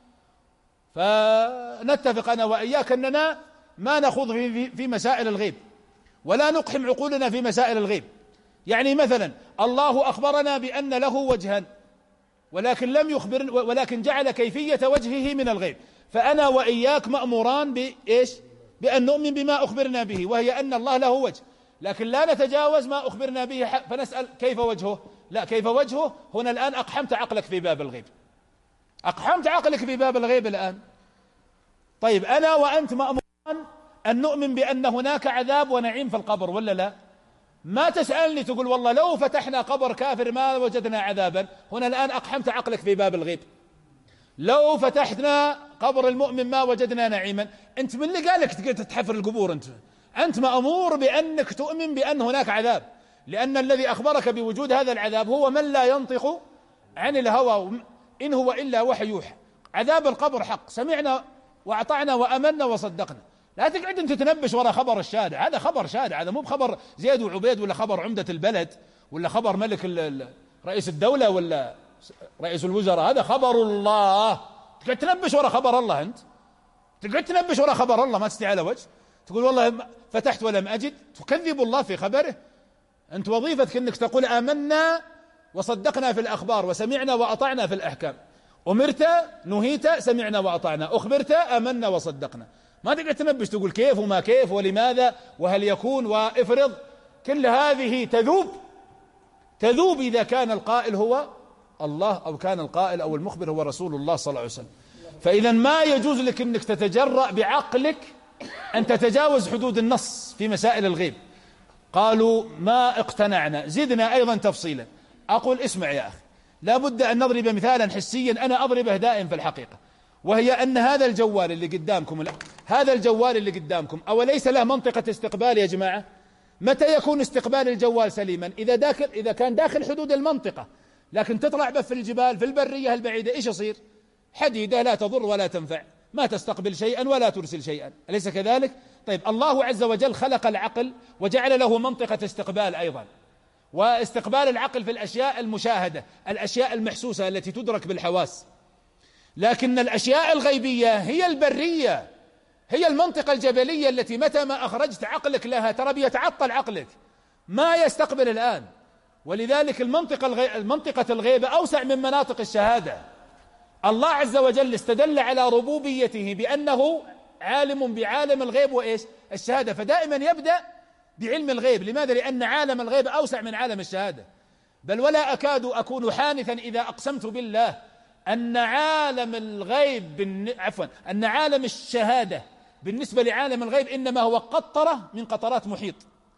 فنتفق أنا وإياك أننا ما نخوض في, في مسائل الغيب ولا نقحم عقولنا في مسائل الغيب. يعني مثلا الله أخبرنا بأن له وجها، ولكن لم يخبر، ولكن جعل كيفية وجهه من الغيب، فأنا وإياك مأموران بإيش؟ بأن نؤمن بما أخبرنا به، وهي أن الله له وجه، لكن لا نتجاوز ما أخبرنا به فنسأل كيف وجهه. لا، كيف وجهه هنا الآن أقحمت عقلك في باب الغيب، أقحمت عقلك في باب الغيب الآن. طيب أنا وأنت مأموران أن نؤمن بأن هناك عذاب ونعيم في القبر ولا لا؟ ما تسألني تقول والله لو فتحنا قبر كافر ما وجدنا عذابا، هنا الآن أقحمت عقلك في باب الغيب. لو فتحنا قبر المؤمن ما وجدنا نعيما، أنت من اللي قالك تحفر القبور؟ أنت أنت مأمور بأنك تؤمن بأن هناك عذاب، لأن الذي أخبرك بوجود هذا العذاب هو من لا ينطق عن الهوى إن هو إلا وحي يوحى. عذاب القبر حق، سمعنا وأطعنا وأمنا وصدقنا. لا تقعد أنت تتنبش وراء خبر الشارع، هذا خبر شارع، هذا مو بخبر زيد وعبيد ولا خبر عمدة البلد ولا خبر ملك رئيس الدولة ولا رئيس الوزراء، هذا خبر الله. تقعد تنبش وراء خبر الله، أنت تقعد تنبش وراء خبر الله ما تستعي على وجه، تقول والله فتحت ولم أجد، تكذب الله في خبره. أنت وظيفتك أنك تقول آمنا وصدقنا في الأخبار وسمعنا وأطعنا في الأحكام، أمرت نهيت سمعنا وأطعنا، أخبرت آمنا وصدقنا. ما تقعد تنبش تقول كيف وما كيف ولماذا وهل يكون وافرض، كل هذه تذوب تذوب إذا كان القائل هو الله أو كان القائل أو المخبر هو رسول الله صلى الله عليه وسلم. فإذا ما يجوز لك أنك تتجرأ بعقلك أن تتجاوز حدود النص في مسائل الغيب. قالوا ما اقتنعنا، زدنا أيضا تفصيلا. أقول اسمع يا أخي، لا بد أن نضرب مثالا حسيا أنا أضربه دائم في الحقيقة، وهي أن هذا الجوال اللي قدامكم هذا الجوال اللي قدامكم أوليس له منطقة استقبال يا جماعة؟ متى يكون استقبال الجوال سليما؟ إذا داخل إذا كان داخل حدود المنطقة. لكن تطلع بف في الجبال في البرية البعيدة إيش يصير؟ حديدة لا تضر ولا تنفع، ما تستقبل شيئا ولا ترسل شيئا، أليس كذلك؟ طيب الله عز وجل خلق العقل وجعل له منطقة استقبال أيضا، واستقبال العقل في الأشياء المشاهدة، الأشياء المحسوسة التي تدرك بالحواس. لكن الأشياء الغيبية هي البرية، هي المنطقة الجبلية التي متى ما أخرجت عقلك لها ترى بيتعطل عقلك، ما يستقبل الآن. ولذلك المنطقة الغي... المنطقة الغيبة أوسع من مناطق الشهادة. الله عز وجل استدل على ربوبيته بأنه عالم بعالم الغيب وإيش؟ الشهادة، فدائما يبدأ بعلم الغيب. لماذا؟ لأن عالم الغيب أوسع من عالم الشهادة. بل ولا أكاد أكون حانثا إذا أقسمت بالله أن عالم الغيب بالن... عفوا أن عالم الشهادة بالنسبة لعالم الغيب إنما هو قطرة من قطرات محيط.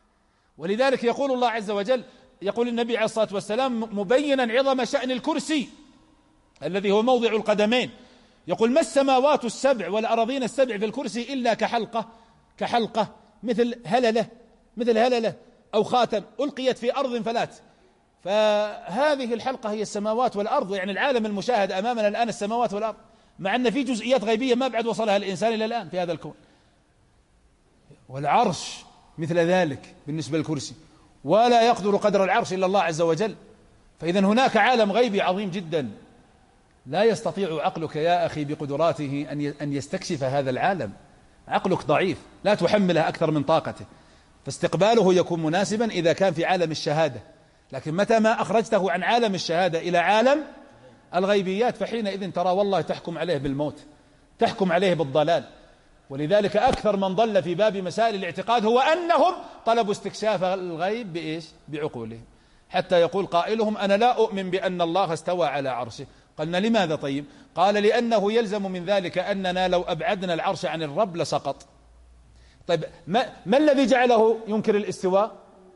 ولذلك يقول الله عز وجل، يقول النبي عليه الصلاة والسلام مبينا عظم شأن الكرسي الذي هو موضع القدمين، يقول ما السماوات السبع والأراضين السبع في الكرسي إلا كحلقة كحلقة مثل هللة مثل هللة أو خاتم ألقيت في أرض فلات. فهذه الحلقة هي السماوات والأرض، يعني العالم المشاهد أمامنا الآن السماوات والأرض، مع أن في جزئيات غيبية ما بعد وصلها الإنسان إلى الآن في هذا الكون. والعرش مثل ذلك بالنسبة للكرسي، ولا يقدر قدر العرش إلا الله عز وجل. فإذا هناك عالم غيبي عظيم جدا لا يستطيع عقلك يا أخي بقدراته أن يستكشف هذا العالم. عقلك ضعيف، لا تحمله أكثر من طاقته، فاستقباله يكون مناسبا إذا كان في عالم الشهادة. لكن متى ما أخرجته عن عالم الشهادة إلى عالم الغيبيات فحينئذ ترى والله تحكم عليه بالموت، تحكم عليه بالضلال. ولذلك أكثر من ضل في باب مسائل الاعتقاد هو أنهم طلبوا استكشاف الغيب بإيش؟ بعقولهم، حتى يقول قائلهم أنا لا أؤمن بأن الله استوى على عرشه. قلنا لماذا طيب؟ قال لأنه يلزم من ذلك أننا لو أبعدنا العرش عن الرب لسقط. طيب ما, ما الذي جعله ينكر الاستواء؟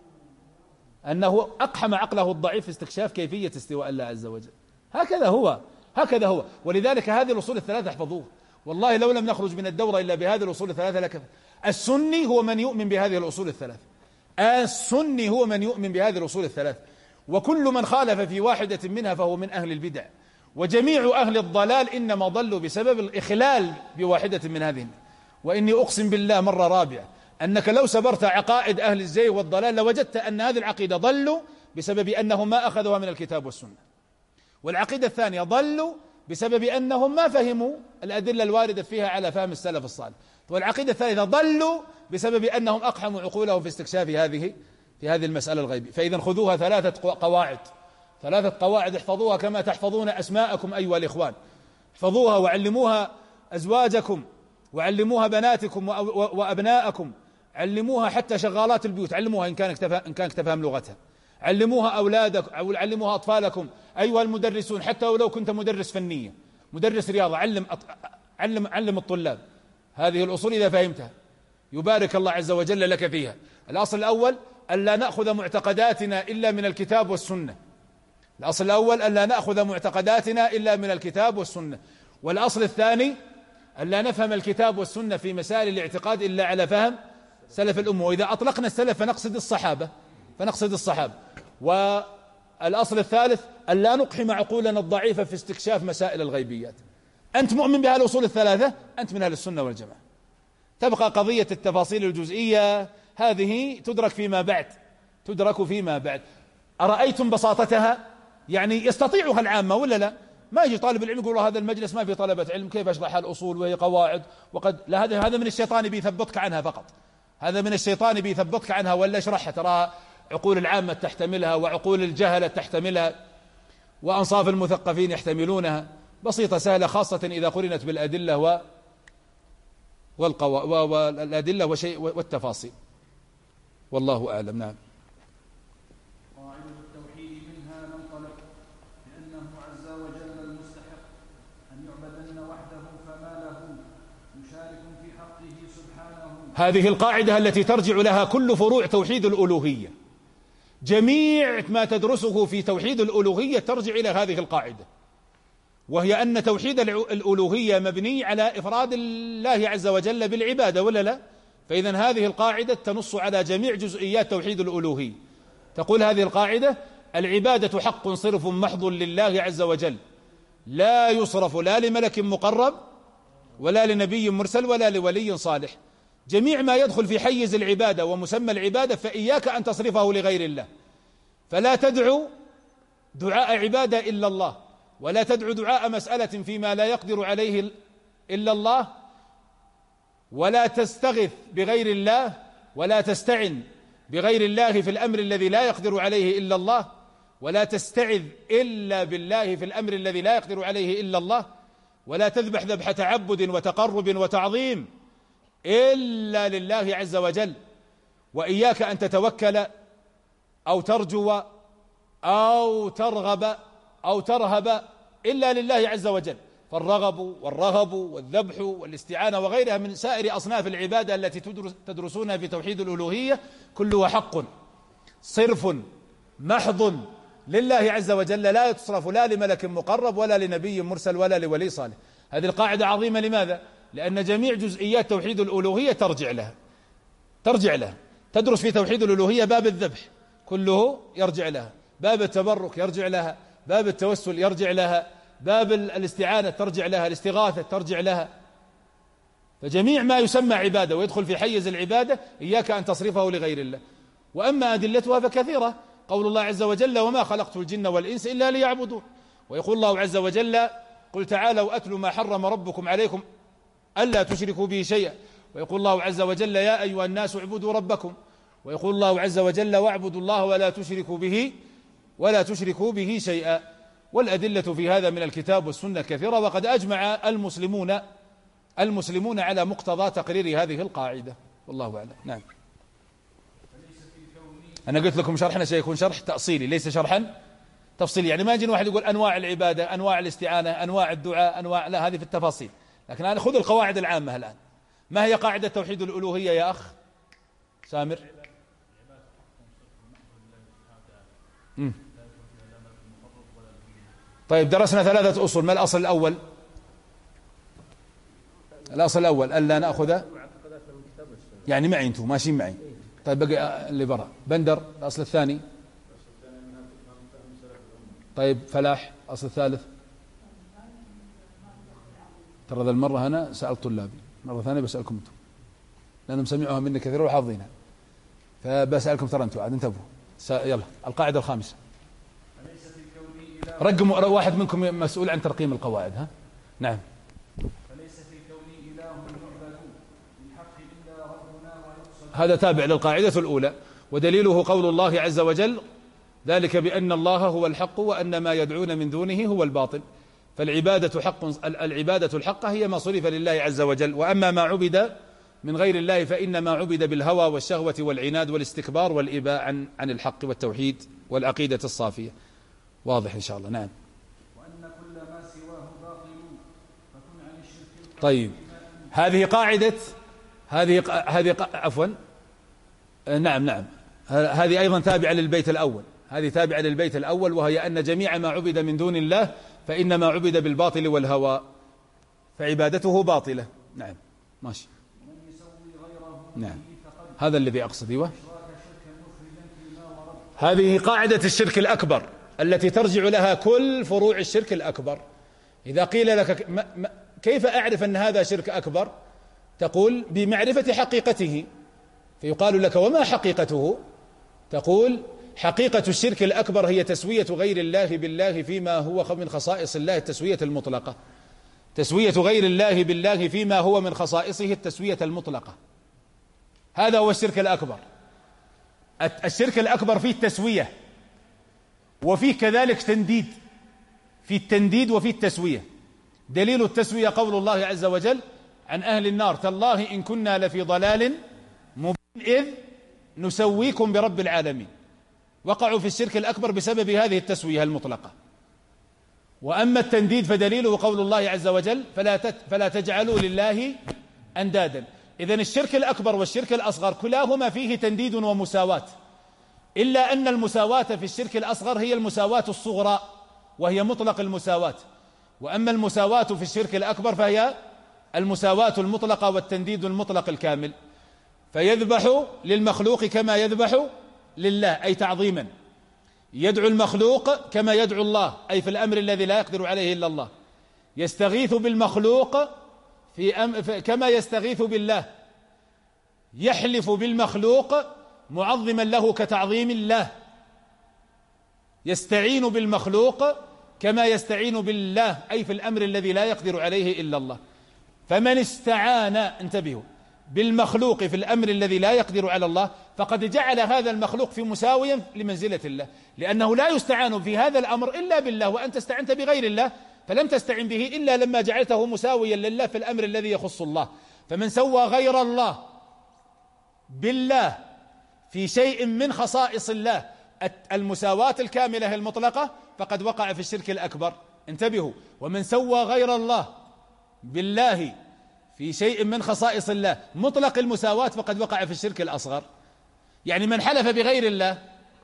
أنه أقحم عقله الضعيف في استكشاف كيفية استواء الله عز وجل. هكذا هو هكذا هو ولذلك هذه الأصول الثلاثة احفظوها، والله لو لم نخرج من الدورة إلا بهذه الأصول الثلاثة لكفى. السني هو من يؤمن بهذه الأصول الثلاثة، السني هو من يؤمن بهذه الأصول الثلاثة، وكل من خالف في واحدة منها فهو من أهل البدع. وجميع أهل الضلال إنما ضلوا بسبب الإخلال بواحدة من هذه. وإني أقسم بالله مرة رابعة أنك لو سبرت عقائد أهل الزيغ والضلال لوجدت أن هذه العقيدة ضلوا بسبب أنهم ما أخذوها من الكتاب والسنة، والعقيدة الثانية ضلوا بسبب أنهم ما فهموا الأدلة الواردة فيها على فهم السلف الصالح، والعقيدة الثالثة ضلوا بسبب أنهم أقحموا عقولهم في استكشاف هذه في هذه المسألة الغيبية. فإذا خذوها ثلاثة قواعد ثلاثة قواعد احفظوها كما تحفظون أسماءكم أيها الإخوان، احفظوها وعلموها أزواجكم وعلموها بناتكم وأبناءكم، علموها حتى شغالات البيوت، علموها إن كانت إن كانت تفهم لغتها، علموها أولادك أو علموها أطفالكم أيها المدرسون، حتى ولو كنت مدرس فنية مدرس رياضة علم علم علم الطلاب هذه الأصول إذا فهمتها يبارك الله عز وجل لك فيها. الأصل الأول ألا نأخذ معتقداتنا إلا من الكتاب والسنة، الأصل الأول ألا نأخذ معتقداتنا إلا من الكتاب والسنة. والأصل الثاني ألا نفهم الكتاب والسنة في مسائل الاعتقاد إلا على فهم سلف الأمة، وإذا أطلقنا السلف فنقصد الصحابة فنقصد الصحابة. والأصل الثالث ألا نقحم عقولنا الضعيفة في استكشاف مسائل الغيبيات. أنت مؤمن بها الأصول الثلاثة، أنت من أهل السنة والجماعة. تبقى قضية التفاصيل الجزئية هذه تدرك فيما بعد، تدرك فيما بعد. أرأيتم بساطتها؟ يعني يستطيعها العامة ولا لا؟ ما يجي طالب العلم يقول هذا المجلس ما في طلبة علم، كيف أشرح الأصول وهي قواعد وقد لا، هذا هذا من الشيطان بيثبتك عنها فقط، هذا من الشيطان بيثبتك عنها، ولا اشرحها ترى عقول العامة تحتملها وعقول الجهلة تحتملها وأنصاف المثقفين يحتملونها. بسيطة سهلة، خاصة إذا قرنت بالأدلة و والقوا والأدلة وشيء والتفاصيل. والله أعلم. نعم. قاعدة التوحيد منها منطلق لأنه عز وجل المستحق أن يعبدن وحده فما له مشارك في حقه سبحانه. هذه القاعدة التي ترجع لها كل فروع توحيد الألوهية، جميع ما تدرسه في توحيد الألوهية ترجع إلى هذه القاعدة، وهي أن توحيد الألوهية مبني على إفراد الله عز وجل بالعبادة ولا لا؟ فإذا هذه القاعدة تنص على جميع جزئيات توحيد الألوهية. تقول هذه القاعدة: العبادة حق صرف محض لله عز وجل، لا يصرف لا لملك مقرب ولا لنبي مرسل ولا لولي صالح. جميع ما يدخل في حيز العبادة ومسمى العبادة فإياك أن تصرفه لغير الله، فلا تدعو دعاء عبادة إلا الله، ولا تدعو دعاء مسألة فيما لا يقدر عليه إلا الله، ولا تستغث بغير الله، ولا تستعن بغير الله في الأمر الذي لا يقدر عليه إلا الله، ولا تستعذ إلا بالله في الأمر الذي لا يقدر عليه إلا الله، ولا تذبح ذبح تعبد وتقرب وتعظيم إلا لله عز وجل. وإياك أن تتوكل أو ترجو أو ترغب أو ترهب إلا لله عز وجل. فالرغب والرهب والذبح والاستعانة وغيرها من سائر أصناف العبادة التي تدرسونها في توحيد الألوهية كلها حق صرف محض لله عز وجل، لا يتصرف لا لملك مقرب ولا لنبي مرسل ولا لولي صالح. هذه القاعدة عظيمة. لماذا؟ لأن جميع جزئيات توحيد الألوهية ترجع لها ترجع لها تدرس في توحيد الألوهية باب الذبح كله يرجع لها، باب التبرك يرجع لها، باب التوسل يرجع لها، باب الاستعانة ترجع لها، الاستغاثة ترجع لها. فجميع ما يسمى عبادة ويدخل في حيز العبادة إياك أن تصرفه لغير الله. وأما أدلتها فكثيرة. قول الله عز وجل: وما خلقت الجن والإنس إلا ليعبدون. ويقول الله عز وجل: قل تعالوا أتلوا ما حرم ربكم عليكم ألا تشركوا به شيئا. ويقول الله عز وجل: يا أيها الناس اعبدوا ربكم. ويقول الله عز وجل: واعبدوا الله ولا تشركوا به ولا تشركوا به شيئا. والأدلة في هذا من الكتاب والسنة كثيرة، وقد أجمع المسلمون المسلمون على مقتضى تقرير هذه القاعدة. والله أعلم. نعم. أنا قلت لكم شرحنا سيكون شرح تأصيلي ليس شرحا تفصيلي، يعني ما يجي واحد يقول أنواع العبادة، أنواع الاستعانة، أنواع الدعاء، أنواع، لا، هذه في التفاصيل. لكن أنا خذ القواعد العامة الآن. ما هي قاعدة توحيد الألوهية يا أخ سامر؟ مم. طيب درسنا ثلاثة أصول، ما الأصل الأول؟ الأصل الأول ألا نأخذ، يعني معي أنتم ماشيين معي. طيب بقي اللي برا بندر. الأصل الثاني. طيب فلاح. الأصل الثالث. ترى ذا المرة أنا سألت طلابي، مرة ثانية بسألكم أنتم لأنهم سمعوها مني كثير وحافظينها، فبسألكم ترى أنتم عاد انتبهوا. يلا القاعدة الخامسة. رقم واحد منكم مسؤول عن ترقيم القواعد. ها نعم. فليس في الكون إله يعبد بالحق إلا ربنا ويقصد. هذا تابع للقاعدة الأولى، ودليله قول الله عز وجل: ذلك بأن الله هو الحق وأن ما يدعون من دونه هو الباطل. فالعبادة حق، العبادة الحق هي ما صرف لله عز وجل، وأما ما عبد من غير الله فإنما عبد بالهوى والشهوة والعناد والاستكبار والإباء عن عن الحق والتوحيد والعقيدة الصافية. واضح إن شاء الله. نعم. وأن كل ما سواه باطل فكن عن الشرك. طيب هذه قاعدة هذه هذه عفوا نعم نعم هذه أيضا تابعة للبيت الأول. هذه تابعة للبيت الأول، وهي أن جميع ما عبد من دون الله فإنما عبد بالباطل والهوى فعبادته باطلة. نعم ماشي. نعم هذا الذي أقصد. ايوه هذه قاعدة الشرك الأكبر التي ترجع لها كل فروع الشرك الأكبر. إذا قيل لك كيف أعرف أن هذا شرك أكبر؟ تقول بمعرفة حقيقته، فيقال لك وما حقيقته؟ تقول حقيقة الشرك الأكبر هي تسوية غير الله بالله فيما هو من خصائص الله التسوية المطلقة، تسوية غير الله بالله فيما هو من خصائصه التسوية المطلقة، هذا هو الشرك الأكبر. الشرك الأكبر فيه التسوية وفيه كذلك تنديد، في التنديد وفي التسوية. دليل التسوية قول الله عز وجل عن أهل النار تالله إن كنا لفي ضلال مبين إذ نسويكم برب العالمين، وقعوا في الشرك الأكبر بسبب هذه التسوية المطلقة. وأما التنديد فدليله قول الله عز وجل فلا, فلا تجعلوا لله أندادا. إذن الشرك الأكبر والشرك الأصغر كلاهما فيه تنديد ومساواة، إلا أن المساواة في الشرك الأصغر هي المساواة الصغرى وهي مطلق المساواة، وأما المساواة في الشرك الأكبر فهي المساواة المطلقة والتنديد المطلق الكامل. فيذبح للمخلوق كما يذبح لله أي تعظيما، يدعو المخلوق كما يدعو الله أي في الأمر الذي لا يقدر عليه إلا الله، يستغيث بالمخلوق في أم كما يستغيث بالله، يحلف بالمخلوق معظما له كتعظيم الله، يستعين بالمخلوق كما يستعين بالله أي في الأمر الذي لا يقدر عليه إلا الله. فمن استعان انتبهوا بالمخلوق في الأمر الذي لا يقدر على الله فقد جعل هذا المخلوق في مساويا لمنزلة الله، لأنه لا يستعان في هذا الأمر إلا بالله، وأنت استعنت بغير الله فلم تستعن به إلا لما جعلته مساويا لله في الأمر الذي يخص الله. فمن سوى غير الله بالله في شيء من خصائص الله المساواة الكاملة المطلقة فقد وقع في الشرك الأكبر. انتبهوا، ومن سوى غير الله بالله في شيء من خصائص الله مطلق المساواة فقد وقع في الشرك الأصغر. يعني من حلف بغير الله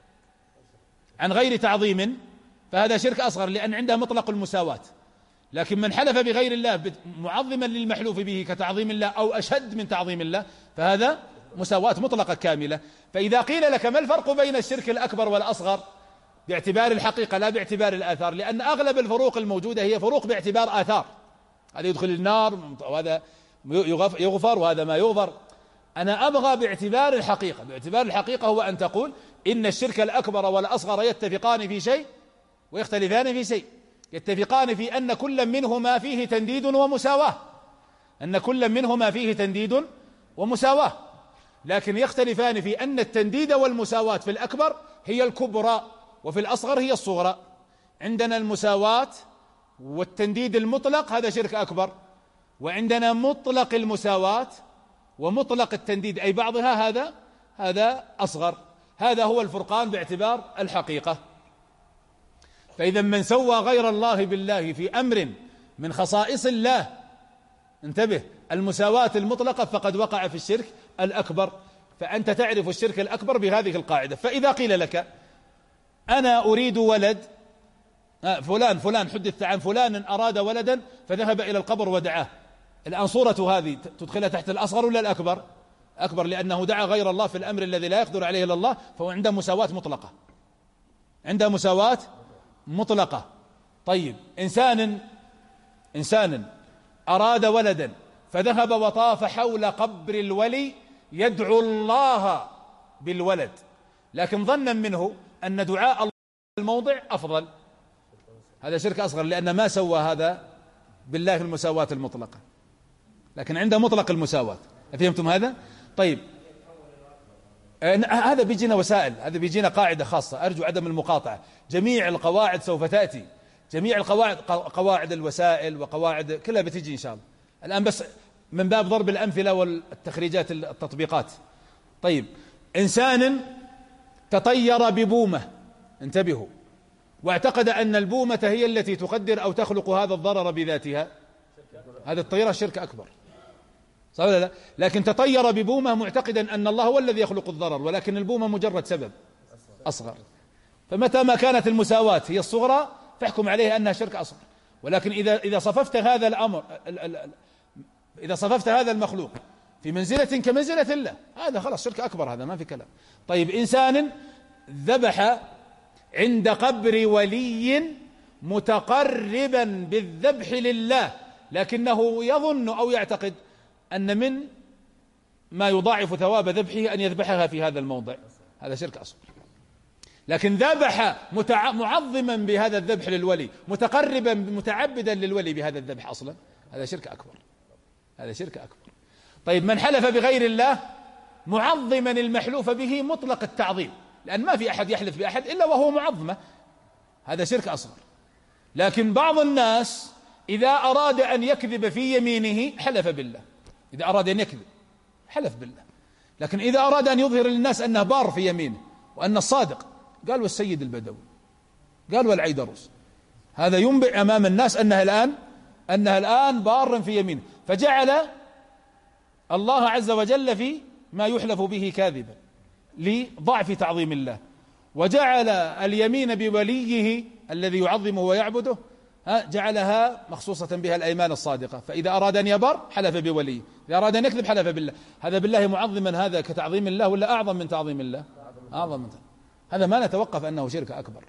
عن غير تعظيم فهذا شرك أصغر لأن عنده مطلق المساواة، لكن من حلف بغير الله معظما للمحلوف به كتعظيم الله أو أشد من تعظيم الله فهذا مساواة مطلقة كاملة. فإذا قيل لك ما الفرق بين الشرك الأكبر والأصغر باعتبار الحقيقة لا باعتبار الآثار، لأن أغلب الفروق الموجودة هي فروق باعتبار آثار، هذا يدخل النار وهذا يغفر وهذا ما يغفر. أنا أبغى باعتبار الحقيقة، باعتبار الحقيقة هو أن تقول إن الشرك الأكبر والأصغر يتفقان في شيء ويختلفان في شيء. يتفقان في أن كل منهما فيه تنديد ومساواة، أن كل منهما فيه تنديد ومساواة، لكن يختلفان في أن التنديد والمساواة في الأكبر هي الكبرى وفي الأصغر هي الصغرى. عندنا المساواة والتنديد المطلق هذا شرك أكبر، وعندنا مطلق المساواة ومطلق التنديد أي بعضها هذا هذا أصغر. هذا هو الفرقان باعتبار الحقيقة. فإذا من سوى غير الله بالله في أمر من خصائص الله انتبه المساواة المطلقة فقد وقع في الشرك الأكبر. فأنت تعرف الشرك الأكبر بهذه القاعدة. فإذا قيل لك أنا أريد ولد فلان فلان حدث عن فلان أراد ولدا فذهب إلى القبر ودعاه، الآن صورة هذه تدخلها تحت الأصغر ولا الأكبر؟ أكبر، لأنه دعا غير الله في الأمر الذي لا يقدر عليه إلا الله، فهو عنده مساواة مطلقة، عنده مساواة مطلقة. طيب إنسان إنسان أراد ولدا فذهب وطاف حول قبر الولي يدعو الله بالولد، لكن ظنا منه أن دعاء الله الموضع أفضل، هذا شرك أصغر لأن ما سوى هذا بالله المساواة المطلقة، لكن عنده مطلق المساواة. فهمتم هذا؟ طيب هذا بيجينا وسائل، هذا بيجينا قاعدة خاصة، أرجو عدم المقاطعة. جميع القواعد سوف تأتي، جميع القواعد قواعد الوسائل وقواعد كلها بتيجي إن شاء الله. الآن بس من باب ضرب الأمثلة والتخريجات التطبيقات. طيب إنسان تطير ببومة، انتبهوا، واعتقد أن البومة هي التي تقدر أو تخلق هذا الضرر بذاتها، هذا الطيرة شرك أكبر، صح ولا لا؟ لكن تطير ببومة معتقدا أن الله هو الذي يخلق الضرر، ولكن البومة مجرد سبب أصغر. فمتى ما كانت المساواة هي الصغرى فاحكم عليها أنها شرك أصغر. ولكن إذا إذا صففت هذا الأمر إذا صففت هذا المخلوق في منزلة كمنزلة الله هذا خلاص شرك أكبر، هذا ما في كلام. طيب إنسان ذبح عند قبر ولي متقربا بالذبح لله لكنه يظن أو يعتقد أن من ما يضاعف ثواب ذبحه أن يذبحها في هذا الموضع، هذا شرك أصغر. لكن ذبح متع... معظما بهذا الذبح للولي، متقربا متعبدا للولي بهذا الذبح، أصلا هذا شرك أكبر، هذا شرك أكبر. طيب من حلف بغير الله معظما المحلوف به مطلق التعظيم، لأن ما في أحد يحلف بأحد إلا وهو معظمه، هذا شرك أصغر. لكن بعض الناس إذا أراد أن يكذب في يمينه حلف بالله، إذا أراد أن يكذب حلف بالله. لكن إذا أراد أن يظهر للناس أنه بار في يمينه وأن الصادق، قال والسيد البدوي، قال والعيدروس، هذا ينبئ أمام الناس أنها الآن أنها الآن بار في يمينه، فجعل الله عز وجل في ما يحلف به كاذبا لضعف تعظيم الله، وجعل اليمين بوليه الذي يعظمه ويعبده جعلها مخصوصة بها الأيمان الصادقة، فإذا أراد أن يبر حلف بوليه، إذا أراد أن يكذب حلف بالله. هذا بالله معظما، هذا كتعظيم الله ولا أعظم من تعظيم الله؟ أعظم من تعظيم. هذا ما نتوقف أنه شرك أكبر.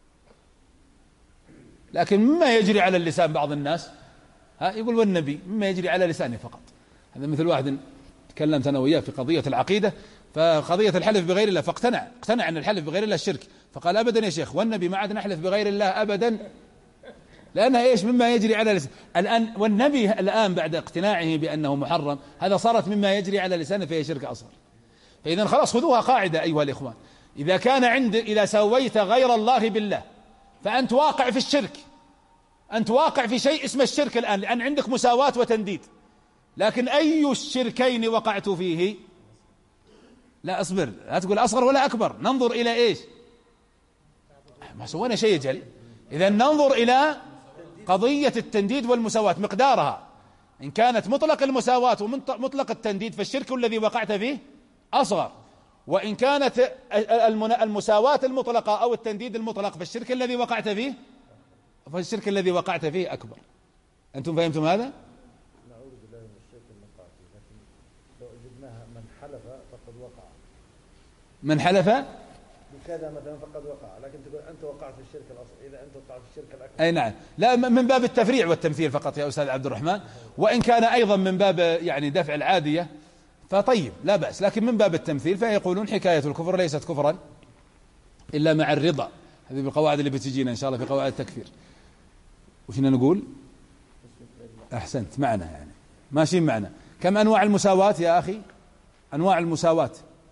لكن مما يجري على اللسان بعض الناس ها يقول والنبي، مما يجري على لسانه فقط. هذا مثل واحد تكلمت أنا وياه في قضية العقيدة، فقضية الحلف بغير الله، فاقتنع اقتنع أن الحلف بغير الله الشرك، فقال أبدا يا شيخ والنبي ما عاد نحلف بغير الله أبدا، لأنها إيش مما يجري على لسانه الآن. والنبي الآن بعد اقتناعه بأنه محرم، هذا صارت مما يجري على لسانه فهي شرك أصغر. فإذا خلاص خذوها قاعدة أيها الإخوان، إذا كان عند إذا سويت غير الله بالله فأنت واقع في الشرك، أنت واقع في شيء اسمه الشرك الآن، لأن عندك مساواة وتنديد. لكن أي الشركين وقعت فيه؟ لا أصبر، لا تقول أصغر ولا أكبر، ننظر إلى إيش؟ ما سوينا شيء جل. إذا ننظر إلى قضية التنديد والمساواة مقدارها، إن كانت مطلق المساواة ومطلق التنديد فالشرك الذي وقعت فيه أصغر، وإن كانت المساواة المطلقة أو التنديد المطلق فالشرك الذي وقعت فيه فالشرك الذي وقعت فيه أكبر. أنتم فهمتم هذا؟ نعوذ بالله من الشرك المقع فيه، لكن لو وجدناها من حلف فقد وقع، من حلف بكذا مثلا فقد وقع، لكن تقول أنت وقعت في الشرك الأصغر، إذا أنت وقعت في الشرك الأكبر. أي نعم، لا من باب التفريع والتمثيل فقط يا أستاذ عبد الرحمن، وإن كان أيضا من باب يعني دفع العادية فطيب لا بأس، لكن من باب التمثيل فيقولون حكاية الكفر ليست كفرا إلا مع الرضا. هذه بالقواعد اللي بتجينا إن شاء الله في قواعد التكفير. وشنا نقول أحسنت معنا، يعني ماشيين معنا. كم أنواع المساواة يا أخي؟ أنواع المساواة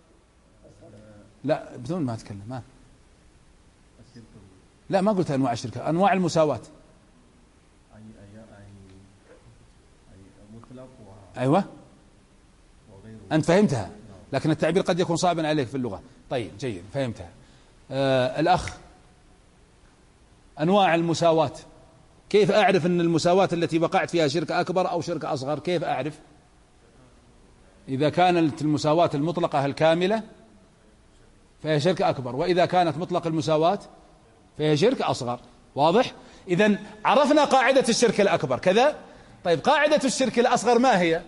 لا بدون ما أتكلم ما لا ما قلت أنواع الشركة، أنواع المساواة. أيوة أنت فهمتها، لكن التعبير قد يكون صعبا عليك في اللغة. طيب جيد فهمتها. آه الأخ، أنواع المساواة، كيف أعرف أن المساواة التي وقعت فيها شرك أكبر أو شرك أصغر؟ كيف أعرف؟ إذا كانت المساواة المطلقة الكاملة فهي شرك أكبر، وإذا كانت مطلق المساواة فهي شرك أصغر. واضح؟ إذن عرفنا قاعدة الشرك الأكبر كذا. طيب قاعدة الشرك الأصغر ما هي؟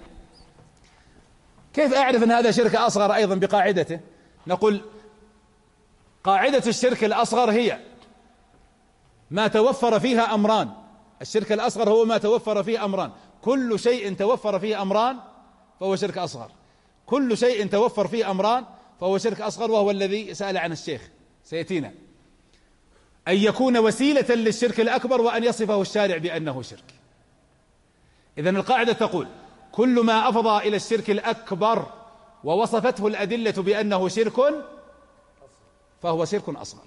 كيف أعرف أن هذا شرك أصغر أيضا بقاعدته؟ نقول قاعدة الشرك الأصغر هي ما توفر فيها أمران. الشرك الأصغر هو ما توفر فيه أمران، كل شيء توفر فيه أمران فهو شرك أصغر، كل شيء توفر فيه أمران فهو شرك أصغر، وهو الذي سأل عن الشيخ سيأتينا، أن يكون وسيلة للشرك الأكبر وأن يصفه الشارع بأنه شرك. إذن القاعدة تقول كل ما أفضى إلى الشرك الأكبر ووصفته الأدلة بأنه شرك فهو شرك أصغر.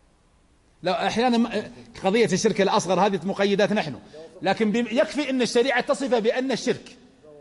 لا أحيانا قضية الشرك الأصغر هذه مقيدات نحن، لكن يكفي أن الشريعة تصف بأن الشرك،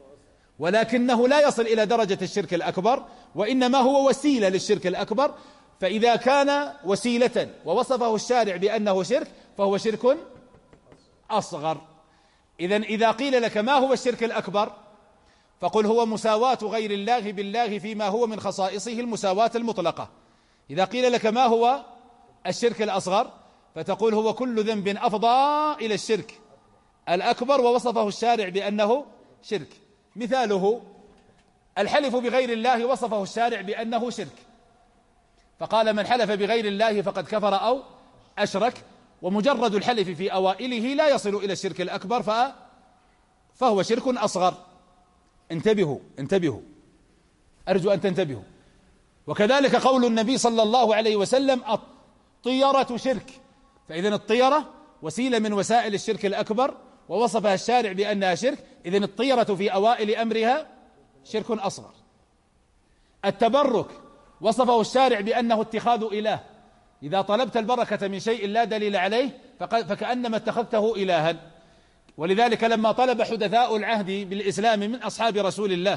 ولكنه لا يصل إلى درجة الشرك الأكبر، وإنما هو وسيلة للشرك الأكبر. فإذا كان وسيلة ووصفه الشارع بأنه شرك فهو شرك أصغر. إذن إذا قيل لك ما هو الشرك الأكبر فقل هو مساواة غير الله بالله فيما هو من خصائصه المساواة المطلقة. إذا قيل لك ما هو الشرك الأصغر فتقول هو كل ذنب أفضى إلى الشرك الأكبر ووصفه الشارع بأنه شرك. مثاله الحلف بغير الله وصفه الشارع بأنه شرك، فقال من حلف بغير الله فقد كفر أو أشرك، ومجرد الحلف في أوائله لا يصل إلى الشرك الأكبر فهو شرك أصغر. انتبهوا انتبهوا أرجو أن تنتبهوا. وكذلك قول النبي صلى الله عليه وسلم الطيرة شرك، فإذن الطيرة وسيلة من وسائل الشرك الأكبر، ووصفها الشارع بأنها شرك، إذن الطيرة في أوائل أمرها شرك أصغر. التبرك وصفه الشارع بأنه اتخاذ إله، إذا طلبت البركة من شيء لا دليل عليه فكأنما اتخذته إلها. ولذلك لما طلب حدثاء العهد بالإسلام من أصحاب رسول الله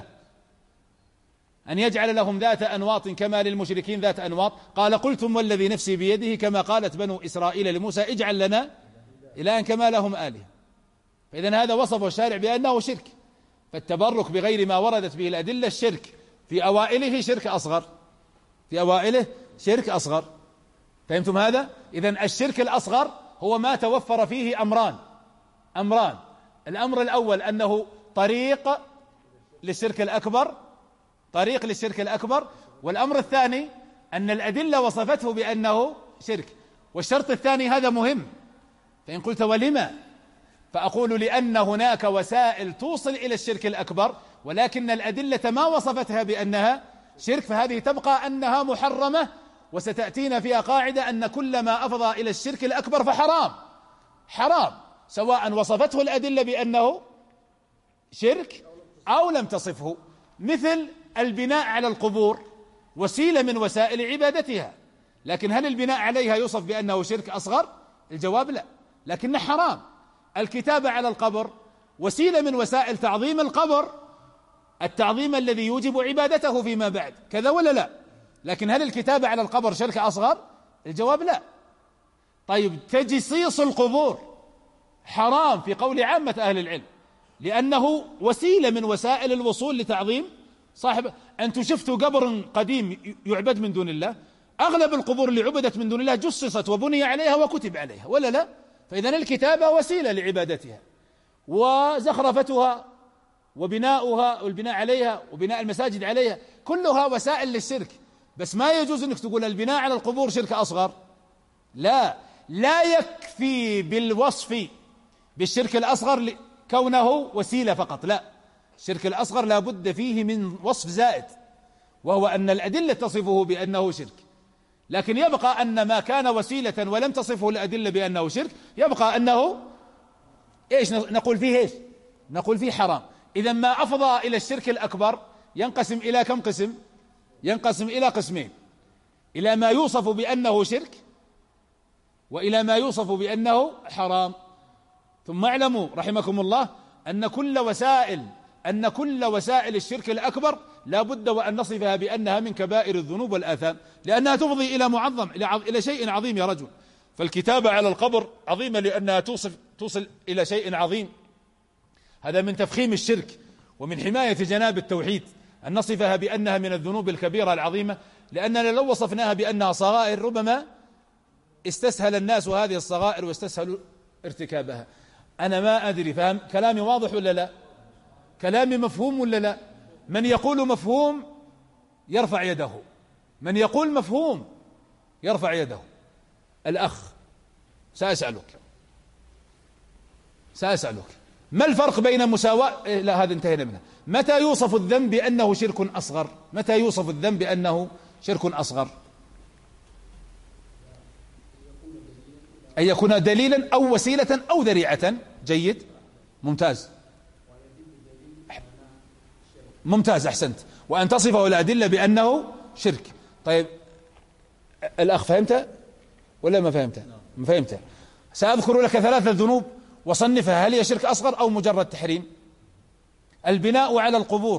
أن يجعل لهم ذات أنواط كما للمشركين ذات أنواط، قال قلتم والذي نفسي بيده كما قالت بنو إسرائيل لموسى اجعل لنا إلها كما لهم آلهة. فإذن هذا وصفه الشارع بأنه شرك. فالتبرك بغير ما وردت به الأدلة الشرك، في أوائله شرك أصغر، في أوائله شرك أصغر. فهمتم هذا؟ إذن الشرك الأصغر هو ما توفر فيه أمران أمران الأمر الأول أنه طريق للشرك الأكبر، طريق للشرك الأكبر. والأمر الثاني أن الأدلة وصفته بأنه شرك. والشرط الثاني هذا مهم. فإن قلت ولما؟ فأقول لأن هناك وسائل توصل إلى الشرك الأكبر، ولكن الأدلة ما وصفتها بأنها شرك، فهذه تبقى أنها محرمة. وستأتينا فيها قاعدة أن كل ما أفضى إلى الشرك الأكبر فحرام، حرام، سواء وصفته الأدلة بأنه شرك أو لم تصفه. مثل البناء على القبور، وسيلة من وسائل عبادتها، لكن هل البناء عليها يوصف بأنه شرك أصغر؟ الجواب لا، لكنه حرام. الكتابة على القبر وسيلة من وسائل تعظيم القبر، التعظيم الذي يوجب عبادته فيما بعد، كذا ولا لا؟ لكن هل الكتابة على القبر شرك أصغر؟ الجواب لا. طيب تجسيس القبور حرام في قول عامة أهل العلم، لأنه وسيلة من وسائل الوصول لتعظيم صاحب. أنتم شفتوا قبر قديم يعبد من دون الله؟ أغلب القبور اللي عبدت من دون الله جسست وبني عليها وكتب عليها، ولا لا؟ فإذن الكتابة وسيلة لعبادتها، وزخرفتها وبناؤها والبناء عليها وبناء المساجد عليها كلها وسائل للشرك. بس ما يجوز أنك تقول البناء على القبور شرك أصغر. لا، لا يكفي بالوصف بالشرك الأصغر كونه وسيلة فقط، لا، الشرك الأصغر لا بد فيه من وصف زائد، وهو أن الأدلة تصفه بأنه شرك. لكن يبقى أن ما كان وسيلة ولم تصفه الأدلة بأنه شرك يبقى أنه إيش نقول فيه؟ إيش نقول فيه؟ حرام. إذا ما أفضى إلى الشرك الأكبر ينقسم إلى كم قسم؟ ينقسم إلى قسمين: إلى ما يوصف بأنه شرك، وإلى ما يوصف بأنه حرام. ثم اعلموا رحمكم الله أن كل وسائل أن كل وسائل الشرك الأكبر لا بد وأن نصفها بأنها من كبائر الذنوب والآثام، لأنها تفضي إلى معظم إلى شيء عظيم يا رجل. فالكتابة على القبر عظيمة لأنها توصف توصل إلى شيء عظيم، هذا من تفخيم الشرك ومن حماية جناب التوحيد أن نصفها بأنها من الذنوب الكبيرة العظيمة، لأننا لو وصفناها بأنها صغائر ربما استسهل الناس هذه الصغائر واستسهلوا ارتكابها. أنا ما أدري، فهم كلامي واضح ولا لا؟ كلامي مفهوم ولا لا؟ من يقول مفهوم يرفع يده، من يقول مفهوم يرفع يده. الأخ سأسألك سأسألك ما الفرق بين مساواة لا هذا انتهينا منه. متى يوصف الذنب بأنه شرك أصغر؟ متى يوصف الذنب بأنه شرك أصغر؟ أن يكون دليلا أو وسيلة أو ذريعة. جيد، ممتاز ممتاز أحسنت. وأن تصفه الأدلة بأنه شرك. طيب الأخ فهمت ولا ما فهمت؟ ما فهمت. سأذكر لك ثلاثة ذنوب وصنفها، هل هي شرك أصغر أو مجرد تحريم؟ البناء على القبور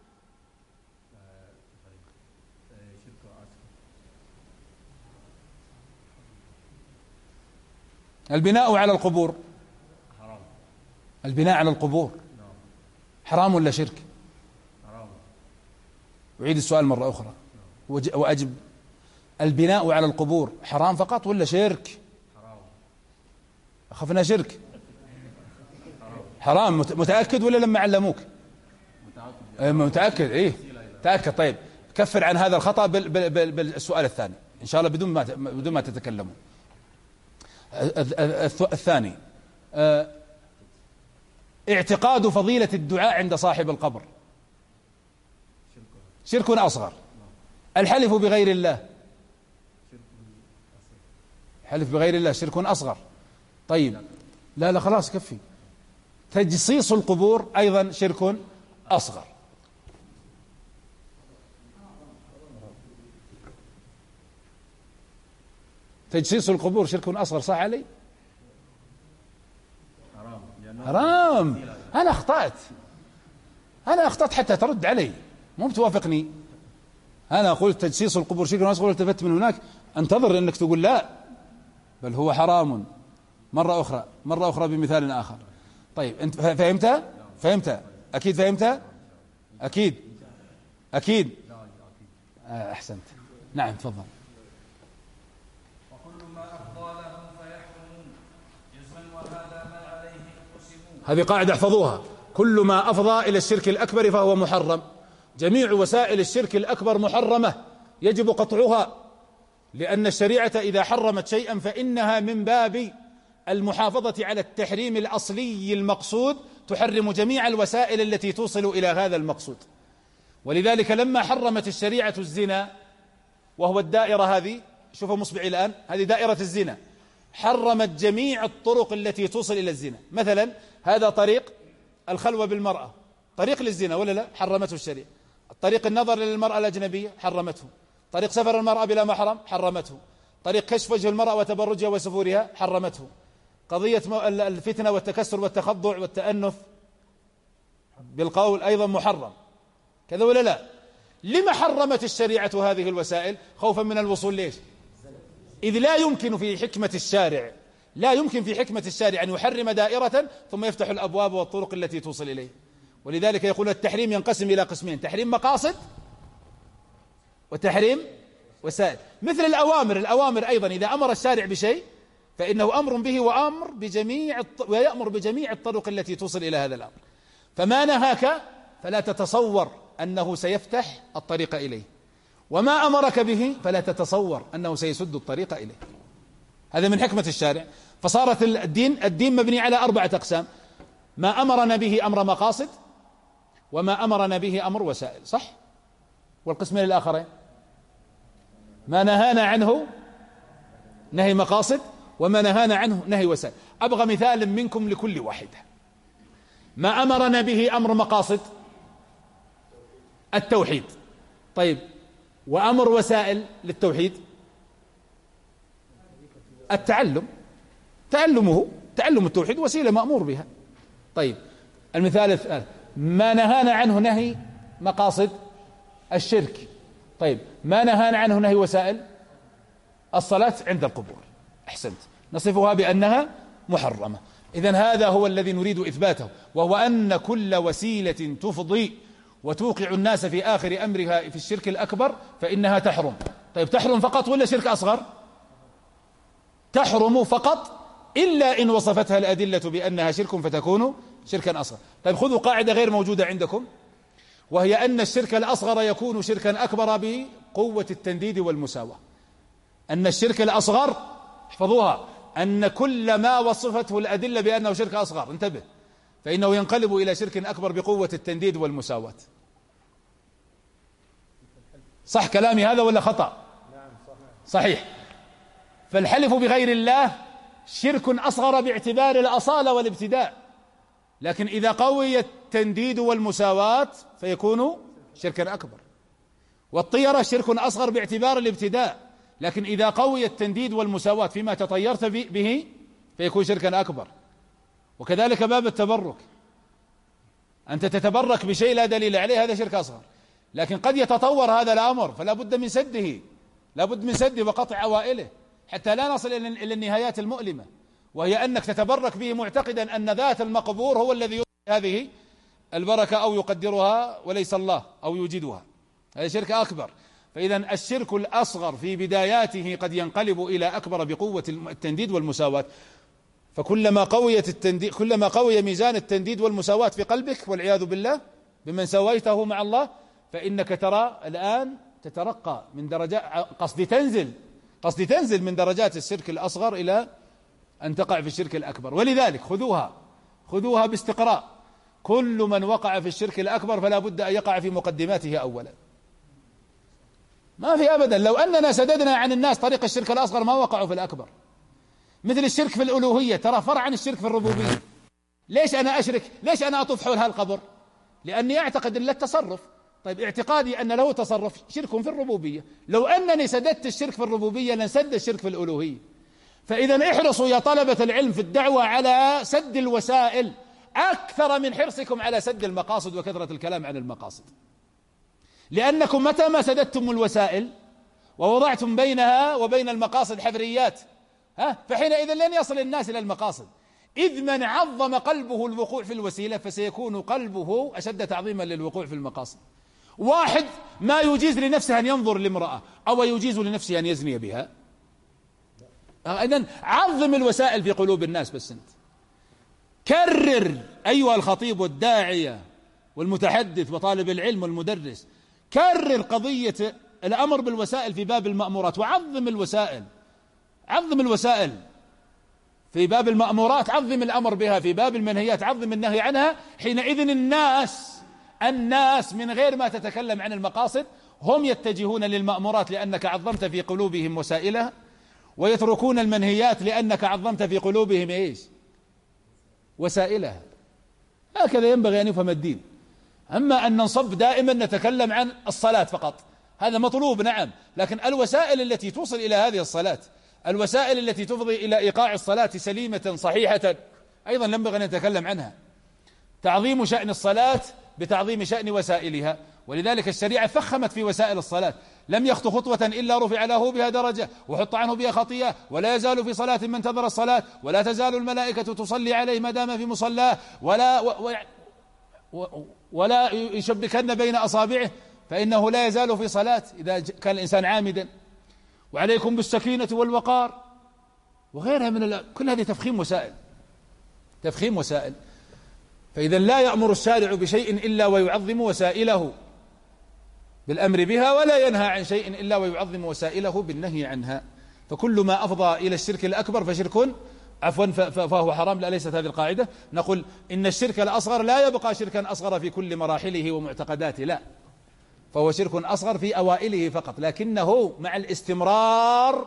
البناء على القبور حرام. البناء على القبور حرام ولا شرك؟ حرام. أعيد السؤال مرة أخرى وأجب. البناء على القبور حرام فقط ولا شرك؟ حرام. أخفنا شرك. حرام. متأكد ولا لما علموك؟ متأكد. متأكد إيه تأكد. طيب كفر عن هذا الخطأ بالسؤال الثاني إن شاء الله بدون ما بدون ما تتكلموا. الثاني اعتقاد فضيلة الدعاء عند صاحب القبر شرك أصغر. الحلف بغير الله، حلف بغير الله شرك أصغر. طيب لا لا خلاص كفي. تجصيص القبور أيضا شرك أصغر. تجصيص القبور شرك أصغر، صح علي؟ حرام. أنا أخطأت، أنا أخطأت حتى ترد علي، مو بتوافقني. أنا قلت تجصيص القبور شرك أصغر، التفت من هناك أنتظر أنك تقول لا بل هو حرام مرة أخرى، مرة أخرى بمثال آخر. طيب أنت فهمتها؟ فهمتها؟ أكيد فهمتها؟ أكيد أكيد آه أحسنت. نعم تفضل. وكل ما أفضى له فيحرمون جزما وهذا ما عليه يقسمون. هذه قاعدة احفظوها، كل ما أفضى إلى الشرك الأكبر فهو محرم. جميع وسائل الشرك الأكبر محرمة يجب قطعها، لأن الشريعة إذا حرمت شيئا فإنها من باب المحافظة على التحريم الأصلي المقصود، تحرم جميع الوسائل التي توصل إلى هذا المقصود. ولذلك لما حرمت الشريعة الزنا، وهو الدائرة هذه، شوفوا مصبعي الآن، هذه دائرة الزنا، حرمت جميع الطرق التي توصل إلى الزنا. مثلا هذا طريق الخلوة بالمرأة، طريق للزنا ولا لا؟ حرمته الشريعة. طريق النظر للمرأة الأجنبية حرمته. طريق سفر المرأة بلا محرم حرمته. طريق كشف وجه المرأة وتبرجها وسفورها حرمته. قضية الفتنة والتكسر والتخضع والتأنف بالقول أيضا محرم، كذا ولا لا؟ لما حرمت الشريعة هذه الوسائل؟ خوفا من الوصول ليش؟ إذ لا يمكن في حكمة الشارع، لا يمكن في حكمة الشارع أن يحرم دائرة ثم يفتح الأبواب والطرق التي توصل إليه. ولذلك يقول التحريم ينقسم إلى قسمين: تحريم مقاصد وتحريم وسائل. مثل الأوامر، الأوامر أيضا إذا أمر الشارع بشيء فإنه أمر به وأمر بجميع ويأمر بجميع الطرق التي توصل إلى هذا الأمر. فما نهاك فلا تتصور أنه سيفتح الطريق إليه، وما أمرك به فلا تتصور أنه سيسد الطريق إليه. هذا من حكمة الشارع. فصارت الدين الدين مبني على أربعة أقسام: ما أمرنا به أمر مقاصد، وما أمرنا به أمر وسائل، صح؟ والقسمين الآخرين ما نهانا عنه نهي مقاصد، وما نهانا عنه نهي وسائل. أبغى مثال منكم لكل واحدة. ما أمرنا به أمر مقاصد التوحيد، طيب، وأمر وسائل للتوحيد التعلم، تعلمه تعلم التوحيد وسيلة مأمور بها. طيب المثال الثالث: ما نهانا عنه نهي مقاصد الشرك، طيب، ما نهانا عنه نهي وسائل الصلاة عند القبور. أحسنت، نصفها بأنها محرمة. إذن هذا هو الذي نريد إثباته، وهو أن كل وسيلة تفضي وتوقع الناس في آخر أمرها في الشرك الأكبر فإنها تحرم. طيب تحرم فقط ولا شرك أصغر؟ تحرم فقط، إلا إن وصفتها الأدلة بأنها شرك فتكون شركا أصغر. طيب خذوا قاعدة غير موجودة عندكم، وهي أن الشرك الأصغر يكون شركا أكبر بقوة التنديد والمساواة. أن الشرك الأصغر، احفظوها، أن كل ما وصفته الأدلة بأنه شرك أصغر، انتبه، فإنه ينقلب إلى شرك أكبر بقوة التنديد والمساواة. صح كلامي هذا ولا خطأ؟ صحيح. فالحلف بغير الله شرك أصغر باعتبار الأصالة والابتداء، لكن إذا قوي التنديد والمساواة فيكون شركا أكبر. والطيرة شرك أصغر باعتبار الابتداء، لكن إذا قوي التنديد والمساواة فيما تطيرت به فيكون شركا أكبر. وكذلك باب التبرك، أنت تتبرك بشيء لا دليل عليه، هذا شرك أصغر، لكن قد يتطور هذا الأمر فلا بد من سده، لا بد من سده وقطع عوائله حتى لا نصل إلى النهايات المؤلمة، وهي أنك تتبرك به معتقدا أن ذات المقبور هو الذي يوجد هذه البركة أو يقدرها وليس الله أو يوجدها، هذا شرك أكبر. فإذا الشرك الأصغر في بداياته قد ينقلب إلى أكبر بقوة التنديد والمساواة. فكلما قويت التنديد، كلما قوي ميزان التنديد والمساواة في قلبك والعياذ بالله بمن سويته مع الله، فإنك ترى الآن تترقى من درجات، قصدي تنزل قصدي تنزل من درجات الشرك الأصغر إلى أن تقع في الشرك الأكبر. ولذلك خذوها خذوها باستقراء، كل من وقع في الشرك الأكبر فلا بد أن يقع في مقدماته أولا. ما في أبدا، لو أننا سددنا عن الناس طريق الشرك الأصغر ما وقعوا في الأكبر. مثل الشرك في الألوهية، ترى فرع عن الشرك في الربوبية. ليش أنا أشرك؟ ليش أنا أطوف حول هالقبر؟ لأني أعتقد أن له تصرف. طيب اعتقادي أن له تصرف شرك في الربوبية، لو أنني سددت الشرك في الربوبية لنسد الشرك في الألوهية. فإذا احرصوا يا طلبة العلم في الدعوة على سد الوسائل أكثر من حرصكم على سد المقاصد وكثرة الكلام عن المقاصد، لأنكم متى ما سددتم الوسائل ووضعتم بينها وبين المقاصد حفريات ها فحينئذ لن يصل الناس إلى المقاصد. إذ من عظم قلبه الوقوع في الوسيلة فسيكون قلبه أشد تعظيما للوقوع في المقاصد. واحد ما يجيز لنفسه أن ينظر لامرأة أو يجيز لنفسه أن يزني بها، إذن عظم الوسائل في قلوب الناس. بس أنت كرر أيها الخطيب والداعية والمتحدث وطالب العلم والمدرس، كرر قضية الأمر بالوسائل في باب المأمورات، وعظم الوسائل. عظم الوسائل في باب المأمورات، عظم الأمر بها في باب المنهيات، عظم النهي عنها. حينئذ الناس الناس من غير ما تتكلم عن المقاصد هم يتجهون للمأمورات لأنك عظمت في قلوبهم وسائلها، ويتركون المنهيات لأنك عظمت في قلوبهم إيش؟ وسائلها. هكذا ينبغي أن يفهم الدين. أما أن ننصب دائما نتكلم عن الصلاة فقط، هذا مطلوب نعم، لكن الوسائل التي توصل إلى هذه الصلاة، الوسائل التي تفضي إلى إيقاع الصلاة سليمة صحيحة أيضا ينبغي أن نتكلم عنها. تعظيم شأن الصلاة بتعظيم شأن وسائلها، ولذلك الشريعة فخمت في وسائل الصلاة، لم يخطو خطوة إلا رفع له بها درجة وحط عنه بها خطيئة، ولا يزال في صلاة من انتظر الصلاة، ولا تزال الملائكة تصلي عليه ما دام في مصلاه، ولا و و ولا يشبكن بين أصابعه فإنه لا يزال في صلاة إذا كان الإنسان عامدا، وعليكم بالسكينة والوقار وغيرها من كل هذه تفخيم وسائل، تفخيم وسائل. فإذا لا يأمر الشارع بشيء إلا ويعظم وسائله بالأمر بها، ولا ينهى عن شيء إلا ويعظم وسائله بالنهي عنها. فكل ما أفضى إلى الشرك الأكبر فشرك عفوا فهو حرام. لا، ليست هذه القاعدة. نقول إن الشرك الأصغر لا يبقى شركا أصغر في كل مراحله ومعتقداته، لا، فهو شرك أصغر في أوائله فقط، لكنه مع الاستمرار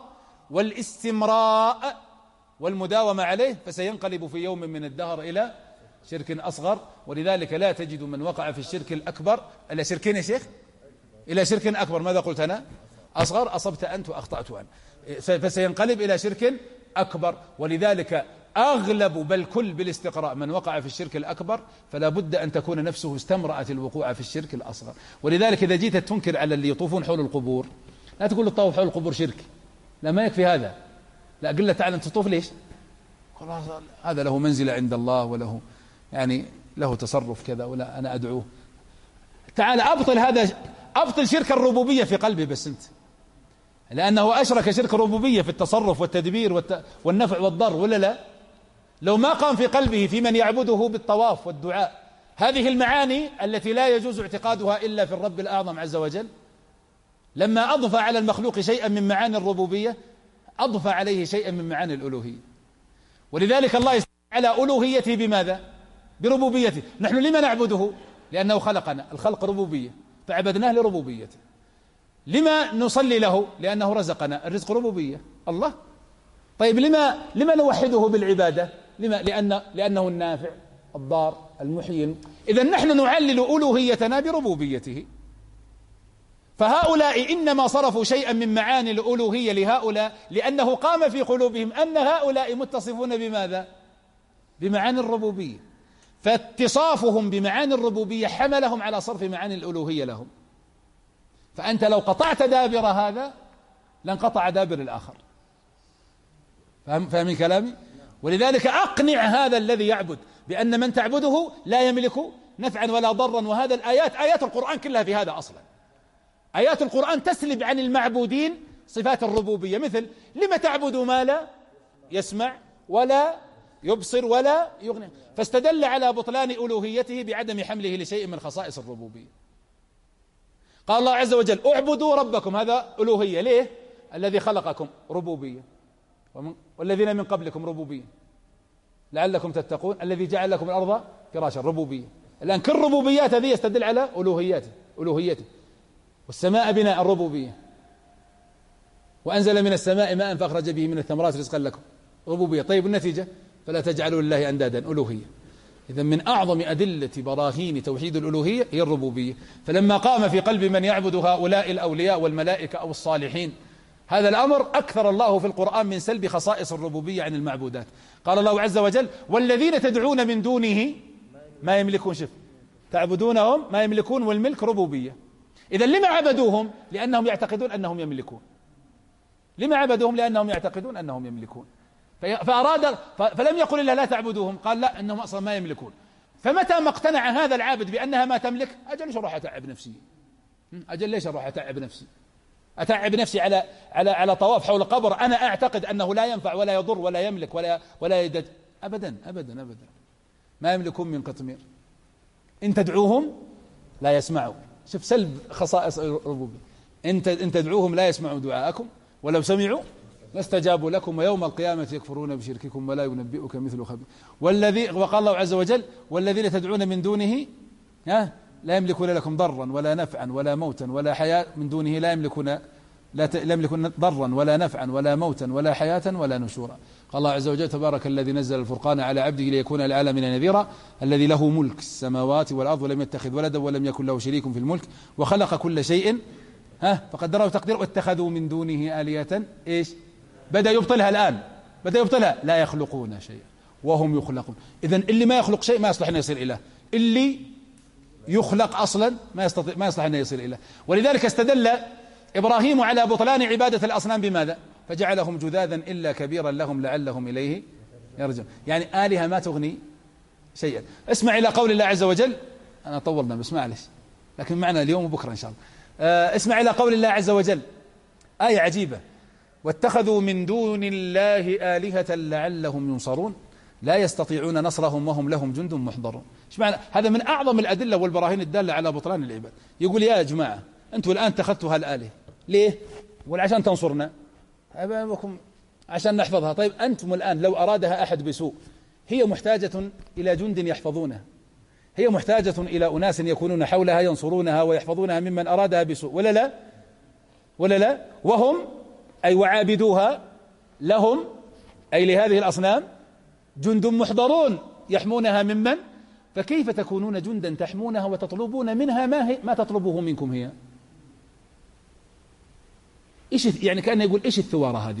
والاستمراء والمداومة عليه فسينقلب في يوم من الدهر إلى شرك أصغر. ولذلك لا تجد من وقع في الشرك الأكبر إلى شركين يا شيخ إلى شرك أكبر. ماذا قلت أنا؟ أصغر، أصبت أنت وأخطأت أنا، فسينقلب إلى شرك أكبر. ولذلك أغلب بل كل بالاستقراء من وقع في الشرك الأكبر فلا بد أن تكون نفسه استمرأت الوقوع في الشرك الأصغر. ولذلك إذا جيت تنكر على اللي يطوفون حول القبور لا تقول الطواف حول القبور شرك، لا، ما يكفي هذا، لا، قل له تعال أنت تطوف ليش؟ خلاص هذا له منزلة عند الله وله يعني له تصرف كذا ولا أنا أدعوه. تعال أبطل هذا، أبطل شرك الربوبية في قلبي بس أنت، لأنه أشرك شرك الربوبية في التصرف والتدبير والت... والنفع والضر، ولا لا؟ لو ما قام في قلبه في من يعبده بالطواف والدعاء هذه المعاني التي لا يجوز اعتقادها إلا في الرب الأعظم عز وجل، لما أضفى على المخلوق شيئا من معاني الربوبية أضفى عليه شيئا من معاني الألوهية. ولذلك الله يستعين على ألوهيته بماذا؟ بربوبيته. نحن لما نعبده؟ لأنه خلقنا، الخلق ربوبية فعبدناه لربوبيته. لما نصلي له؟ لأنه رزقنا، الرزق ربوبية الله. طيب لما لما نوحده بالعبادة؟ لما؟ لأن لأنه النافع الضار المحيي. إذا نحن نعلل ألوهيتنا بربوبيته. فهؤلاء إنما صرفوا شيئا من معاني الألوهية لهؤلاء لأنه قام في قلوبهم أن هؤلاء متصفون بماذا؟ بمعاني الربوبية، فاتصافهم بمعاني الربوبية حملهم على صرف معاني الألوهية لهم. فأنت لو قطعت دابر هذا لانقطع دابر الآخر. فهم فاهمين كلامي؟ ولذلك أقنع هذا الذي يعبد بأن من تعبده لا يملك نفعا ولا ضرا. وهذا الآيات آيات القرآن كلها في هذا أصلا. آيات القرآن تسلب عن المعبودين صفات الربوبية، مثل لما تعبد ما لا يسمع ولا يبصر ولا يغني، فاستدل على بطلان ألوهيته بعدم حمله لشيء من خصائص الربوبية. قال الله عز وجل اعبدوا ربكم، هذا ألوهية. ليه؟ الذي خلقكم ربوبية، والذين من قبلكم ربوبية. لعلكم تتقون الذي جعل لكم الأرض فراشا، الربوبية. الآن كل ربوبيات هذه يستدل على ألوهياته ألوهيته والسماء بناء الربوبية، وأنزل من السماء ماء فأخرج به من الثمرات رزقا لكم، ربوبية. طيب النتيجة فلا تجعلوا لله أندادا، ألوهية. إذا من أعظم أدلة براهين توحيد الألوهية هي الربوبية. فلما قام في قلب من يعبد هؤلاء الأولياء والملائكة أو الصالحين هذا الأمر، أكثر الله في القرآن من سلب خصائص الربوبية عن المعبودات. قال الله عز وجل: والذين تدعون من دونه ما يملكون، شف تعبدونهم ما يملكون، والملك ربوبية. إذا لما عبدوهم؟ لأنهم يعتقدون أنهم يملكون. لما عبدوهم؟ لأنهم يعتقدون أنهم يملكون. فأراد فلم يقل الله لا تعبدوهم، قال لا، أنهم أصلا ما يملكون. فمتى ما اقتنع هذا العابد بأنها ما تملك، أجل ليش أروح أتعب نفسي؟ أجل ليش أروح أتعب نفسي؟ أتعب نفسي على على على طواف حول قبر أنا أعتقد أنه لا ينفع ولا يضر ولا يملك ولا ولا يدد. أبدا أبدا أبدا، ما يملكون من قطمير. إن تدعوهم لا يسمعوا. شوف سلب خصائص الربوبية. أنت إن تدعوهم لا يسمعوا دعاءكم ولو سمعوا لاستجابوا لكم ويوم القيامة يكفرون بشرككم ولا ينبئك مثل خبير. والذي وقال الله عز وجل: والذين تدعون من دونه ها لا يملكون لكم ضرا ولا نفعا ولا موتا ولا حياة. من دونه لا يملكون لا يملكون ضرا ولا نفعا ولا موتا ولا حياة ولا نشورا. قال الله عز وجل: تبارك الذي نزل الفرقان على عبده ليكون للعالمين نذيرا الذي له ملك السماوات والأرض ولم يتخذ ولدا ولم يكن له شريك في الملك وخلق كل شيء ها فقدره تقدير واتخذوا من دونه آلهة. ايش بدأ يبطلها الآن؟ بدأ يبطلها. لا يخلقون شيئا وهم يخلقون. إذن اللي ما يخلق شيء ما يصلح أن يصير إله، اللي يخلق أصلا ما يستطيع ما يصلح أن يصير إله. ولذلك استدل إبراهيم على بطلان عبادة الأصنام بماذا؟ فجعلهم جذاذا إلا كبيرا لهم لعلهم إليه يرجعون. يعني آلهة ما تغني شيئا. اسمع إلى قول الله عز وجل. أنا طولنا بس معلش، لكن معنا اليوم وبكرة إن شاء الله. اسمع إلى قول الله عز وجل، آية عجيبة: واتخذوا من دون الله آلهة لعلهم ينصرون لا يستطيعون نصرهم وهم لهم جند محضرون. ايش معنى هذا؟ من أعظم الأدلة والبراهين الدالة على بطلان العباد. يقول: يا جماعة أنتم الآن اتخذتوا هالآلهة ليه؟ ولا عشان تنصرنا؟ عشان نحفظها. طيب أنتم الآن لو أرادها أحد بسوء هي محتاجة إلى جند يحفظونها، هي محتاجة إلى أناس يكونون حولها ينصرونها ويحفظونها ممن أرادها بسوء، ولا لا؟ ولا لا؟ وهم أي وعابدوها لهم أي لهذه الأصنام جند محضرون يحمونها ممن. فكيف تكونون جندا تحمونها وتطلبون منها ما هي ما تطلبه منكم هي؟ إيش يعني؟ كأنه يقول: إيش الثوارة هذه؟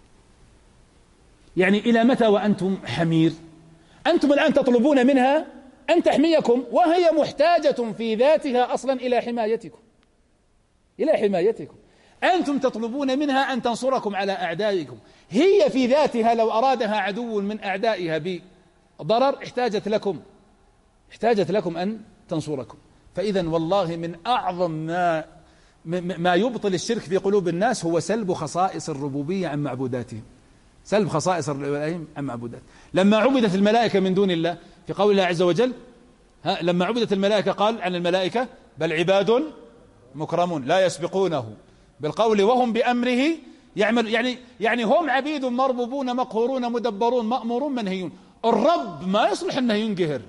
يعني إلى متى وأنتم حمير؟ أنتم الآن تطلبون منها أن تحميكم وهي محتاجة في ذاتها أصلا إلى حمايتكم، إلى حمايتكم. أنتم تطلبون منها أن تنصركم على أعدائكم، هي في ذاتها لو أرادها عدو من أعدائها بضرر احتاجت لكم احتاجت لكم أن تنصركم. فإذا والله من أعظم ما ما يبطل الشرك في قلوب الناس هو سلب خصائص الربوبية عن معبوداتهم، سلب خصائص الربوبية عن معبودات. لما عبدت الملائكة من دون الله في قول الله عز وجل، ها لما عبدت الملائكة قال عن الملائكة: بل عباد مكرمون لا يسبقونه بالقول وهم بأمره يعمل. يعني يعني هم عبيد مربوبون مقهورون مدبرون مأمورون منهيون. الرب ما يصلح أنه ينقهر،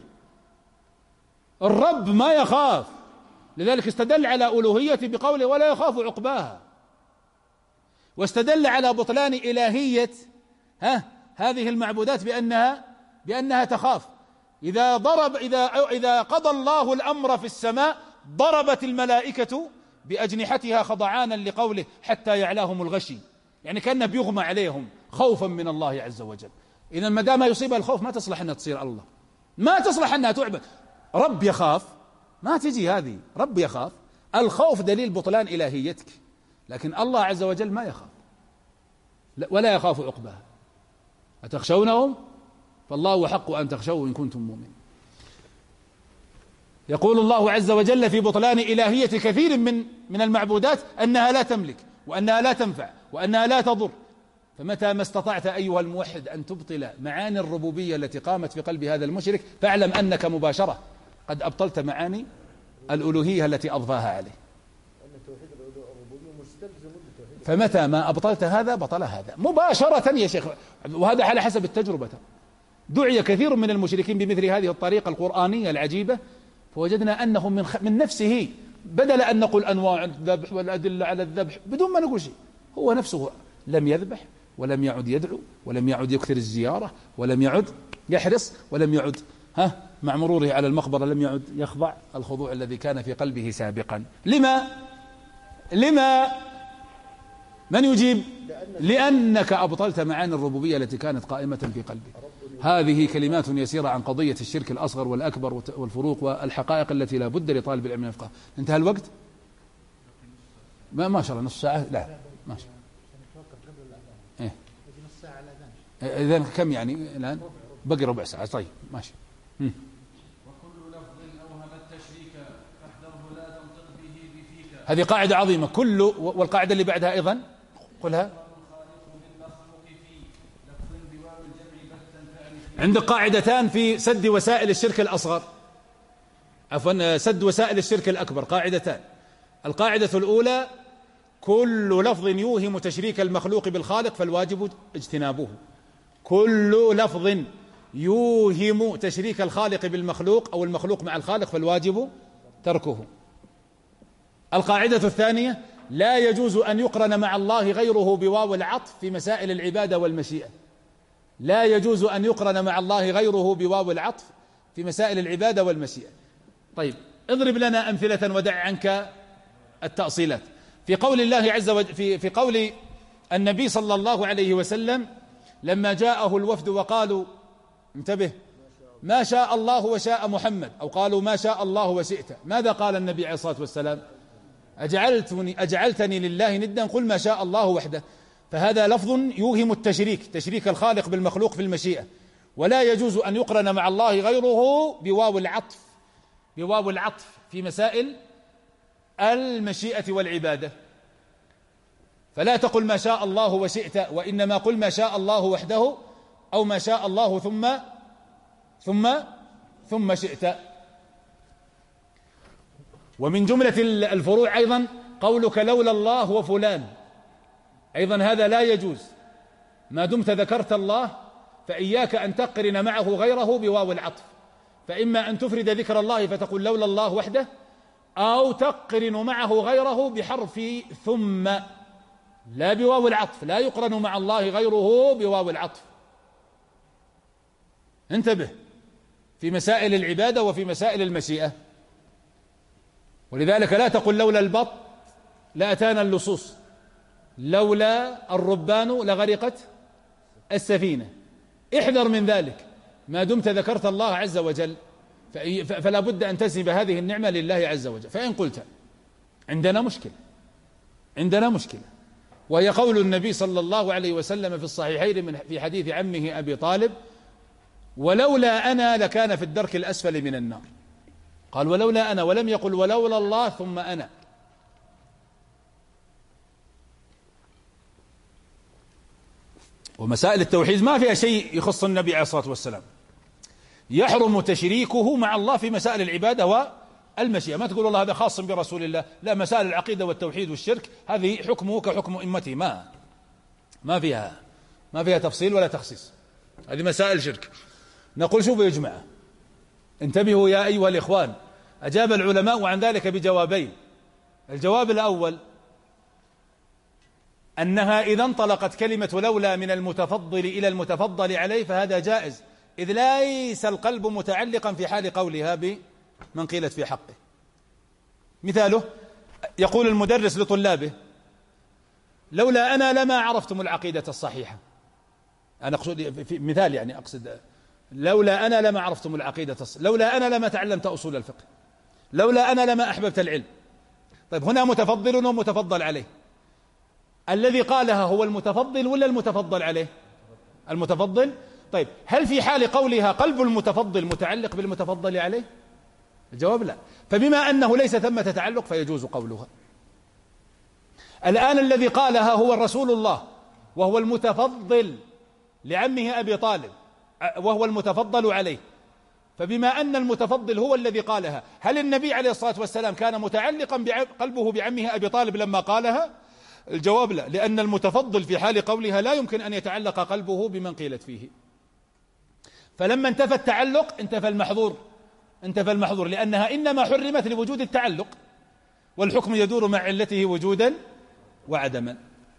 الرب ما يخاف، لذلك استدل على ألوهيته بقوله: ولا يخاف عقباها. واستدل على بطلان إلهية ها هذه المعبودات بأنها بأنها تخاف. إذا ضرب إذا إذا قضى الله الأمر في السماء ضربت الملائكة بأجنحتها خضعانا لقوله حتى يعلاهم الغشي، يعني كأنه بيغمى عليهم خوفا من الله عز وجل. إذا ما دام يصيبها الخوف ما تصلح أنها تصير الله، ما تصلح أنها تعبد. رب يخاف ما تجي هذه، رب يخاف. الخوف دليل بطلان إلهيتك، لكن الله عز وجل ما يخاف ولا يخاف عقباها. أتخشونهم فالله حق أن تخشوه إن كنتم مؤمنين. يقول الله عز وجل في بطلان إلهية كثير من من المعبودات أنها لا تملك وأنها لا تنفع وأنها لا تضر. فمتى ما استطعت أيها الموحد أن تبطل معاني الربوبية التي قامت في قلب هذا المشرك فاعلم أنك مباشرة قد أبطلت معاني الألوهية التي أضفاها عليه. فمتى ما أبطلت هذا بطل هذا مباشرة يا شيخ، وهذا على حسب التجربة. دعي كثير من المشركين بمثل هذه الطريقة القرآنية العجيبة، فوجدنا أنهم من, من نفسه بدل أن نقول أنواع الذبح والأدلة على الذبح بدون ما نقول شيء، هو نفسه لم يذبح ولم يعد يدعو ولم يعد يكثر الزيارة ولم يعد يحرص ولم يعد ها مع مروره على المقبرة لم يعد يخضع الخضوع الذي كان في قلبه سابقا. لما لما من يجيب؟ لأنك أبطلت معاني الربوبية التي كانت قائمة في قلبك. هذه كلمات يسيرة عن قضية الشرك الأصغر والأكبر والفروق والحقائق التي لا بد لطالب العلم أن يفقه. انتهى الوقت؟ ما ما شاء الله نص ساعة؟ لا ما شاء الله. إيه إذن كم يعني الآن؟ بقي ربع ساعة. طيب ماشي. وكل لفظ أوهم التشريك فاحذره لا تنطق به بفيك. هذه قاعدة عظيمة. كل والقاعدة اللي بعدها أيضا قلها. عندك قاعدتان في سد وسائل الشرك الأصغر، عفوا سد وسائل الشرك الأكبر، قاعدتان. القاعدة الأولى كل لفظ يوهم تشريك المخلوق بالخالق فالواجب اجتنابه. كل لفظ يوهم تشريك الخالق بالمخلوق أو المخلوق مع الخالق فالواجب تركه. القاعدة الثانية لا يجوز أن يقرن مع الله غيره بواو العطف في مسائل العبادة والمشيئة. لا يجوز أن يقرن مع الله غيره بواو العطف في مسائل العبادة والمشيئة. طيب اضرب لنا أمثلة ودع عنك التأصيلات. في قول الله عز وجل في, في قول النبي صلى الله عليه وسلم لما جاءه الوفد وقالوا انتبه ما شاء الله وشاء محمد، أو قالوا ما شاء الله وشئت، ماذا قال النبي عليه الصلاة والسلام؟ أجعلتني, أجعلتني لله ندا قل ما شاء الله وحده. فهذا لفظ يوهم التشريك، تشريك الخالق بالمخلوق في المشيئة، ولا يجوز أن يقرن مع الله غيره بواو العطف بواو العطف في مسائل المشيئة والعبادة. فلا تقل ما شاء الله وشئت، وإنما قل ما شاء الله وحده أو ما شاء الله ثم ثم ثم شئت. ومن جملة الفروع أيضا قولك لولا الله وفلان، أيضا هذا لا يجوز. ما دمت ذكرت الله فإياك أن تقرن معه غيره بواو العطف، فإما أن تفرد ذكر الله فتقول لولا الله وحده، أو تقرن معه غيره بحرف ثم، لا بواو العطف. لا يقرن مع الله غيره بواو العطف. انتبه في مسائل العبادة وفي مسائل المشيئة. ولذلك لا تقل لولا البط لأتانا اللصوص، لولا الربان لغرقت السفينة. احذر من ذلك. ما دمت ذكرت الله عز وجل فلا بد أن تنسب هذه النعمة لله عز وجل. فإن قلت عندنا مشكلة عندنا مشكلة وهي قول النبي صلى الله عليه وسلم في الصحيحين من في حديث عمه أبي طالب ولولا أنا لكان في الدرك الأسفل من النار. قال ولولا أنا، ولم يقل ولولا الله ثم أنا. ومسائل التوحيد ما فيها شيء يخص النبي عليه الصلاة والسلام، يحرم تشريكه مع الله في مسائل العبادة والمشيئة. ما تقول والله هذا خاص برسول الله، لا، مسائل العقيدة والتوحيد والشرك هذه حكمه كحكم أمته، ما ما فيها ما فيها تفصيل ولا تخصيص، هذه مسائل شرك. نقول شوفوا يا جماعة، انتبهوا يا أيها الإخوان. أجاب العلماء عن ذلك بجوابين. الجواب الأول أنها إذا انطلقت كلمة لولا من المتفضل إلى المتفضل عليه فهذا جائز، إذ ليس القلب متعلقا في حال قولها بمن قيلت في حقه. مثاله يقول المدرس لطلابه لولا أنا لما عرفتم العقيدة الصحيحة. أنا أقصد في مثال، يعني أقصد لولا أنا لما عرفتم العقيدة الصحيحة، لولا أنا لما تعلمت أصول الفقه، لولا أنا لما أحببت العلم. طيب هنا متفضل ومتفضل عليه، الذي قالها هو المتفضل ولا المتفضل عليه؟ المتفضل. طيب هل في حال قولها قلب المتفضل متعلق بالمتفضل عليه؟ الجواب لا. فبما أنه ليس ثمة تعلق فيجوز قولها. الآن الذي قالها هو رسول الله وهو المتفضل لعمه أبي طالب وهو المتفضل عليه، فبما أن المتفضل هو الذي قالها، هل النبي عليه الصلاة والسلام كان متعلقا قلبه بعمه أبي طالب لما قالها؟ الجواب لا، لأن المتفضل في حال قولها لا يمكن أن يتعلق قلبه بمن قيلت فيه. فلما انتفى التعلق انتفى المحظور، انتفى المحظور، لأنها إنما حرمت لوجود التعلق، والحكم يدور مع علته وجودا وعدما.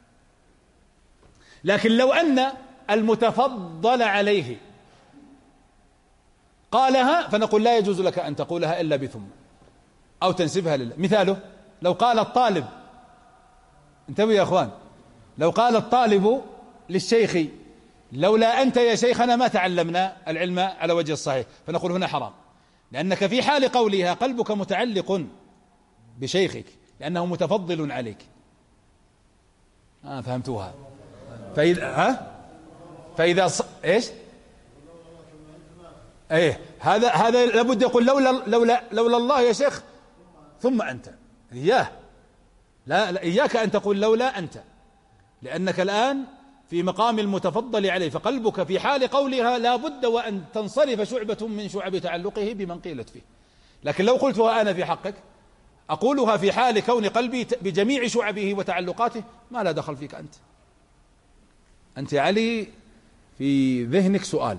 لكن لو أن المتفضل عليه قالها فنقول لا يجوز لك أن تقولها إلا بثم أو تنسبها لله. مثاله لو قال الطالب، انتبهوا يا أخوان، لو قال الطالب للشيخ لولا أنت يا شيخنا ما تعلمنا العلم على وجه الصحيح، فنقول هنا حرام، لأنك في حال قولها قلبك متعلق بشيخك لأنه متفضل عليك. آه فهمتوها؟ فإذا ها فإذا ص... إيش؟ إيه هذا هذا لابد يقول لولا لولا لولا الله يا شيخ ثم أنت، إياه لا, لا إياك أن تقول لولا أنت، لأنك الآن في مقام المتفضل عليه، فقلبك في حال قولها لا بد وأن تنصرف شعبة من شعب تعلقه بمن قيلت فيه. لكن لو قلتها أنا في حقك أقولها في حال كون قلبي بجميع شعبه وتعلقاته، ما لا دخل فيك أنت. أنت يا علي في ذهنك سؤال،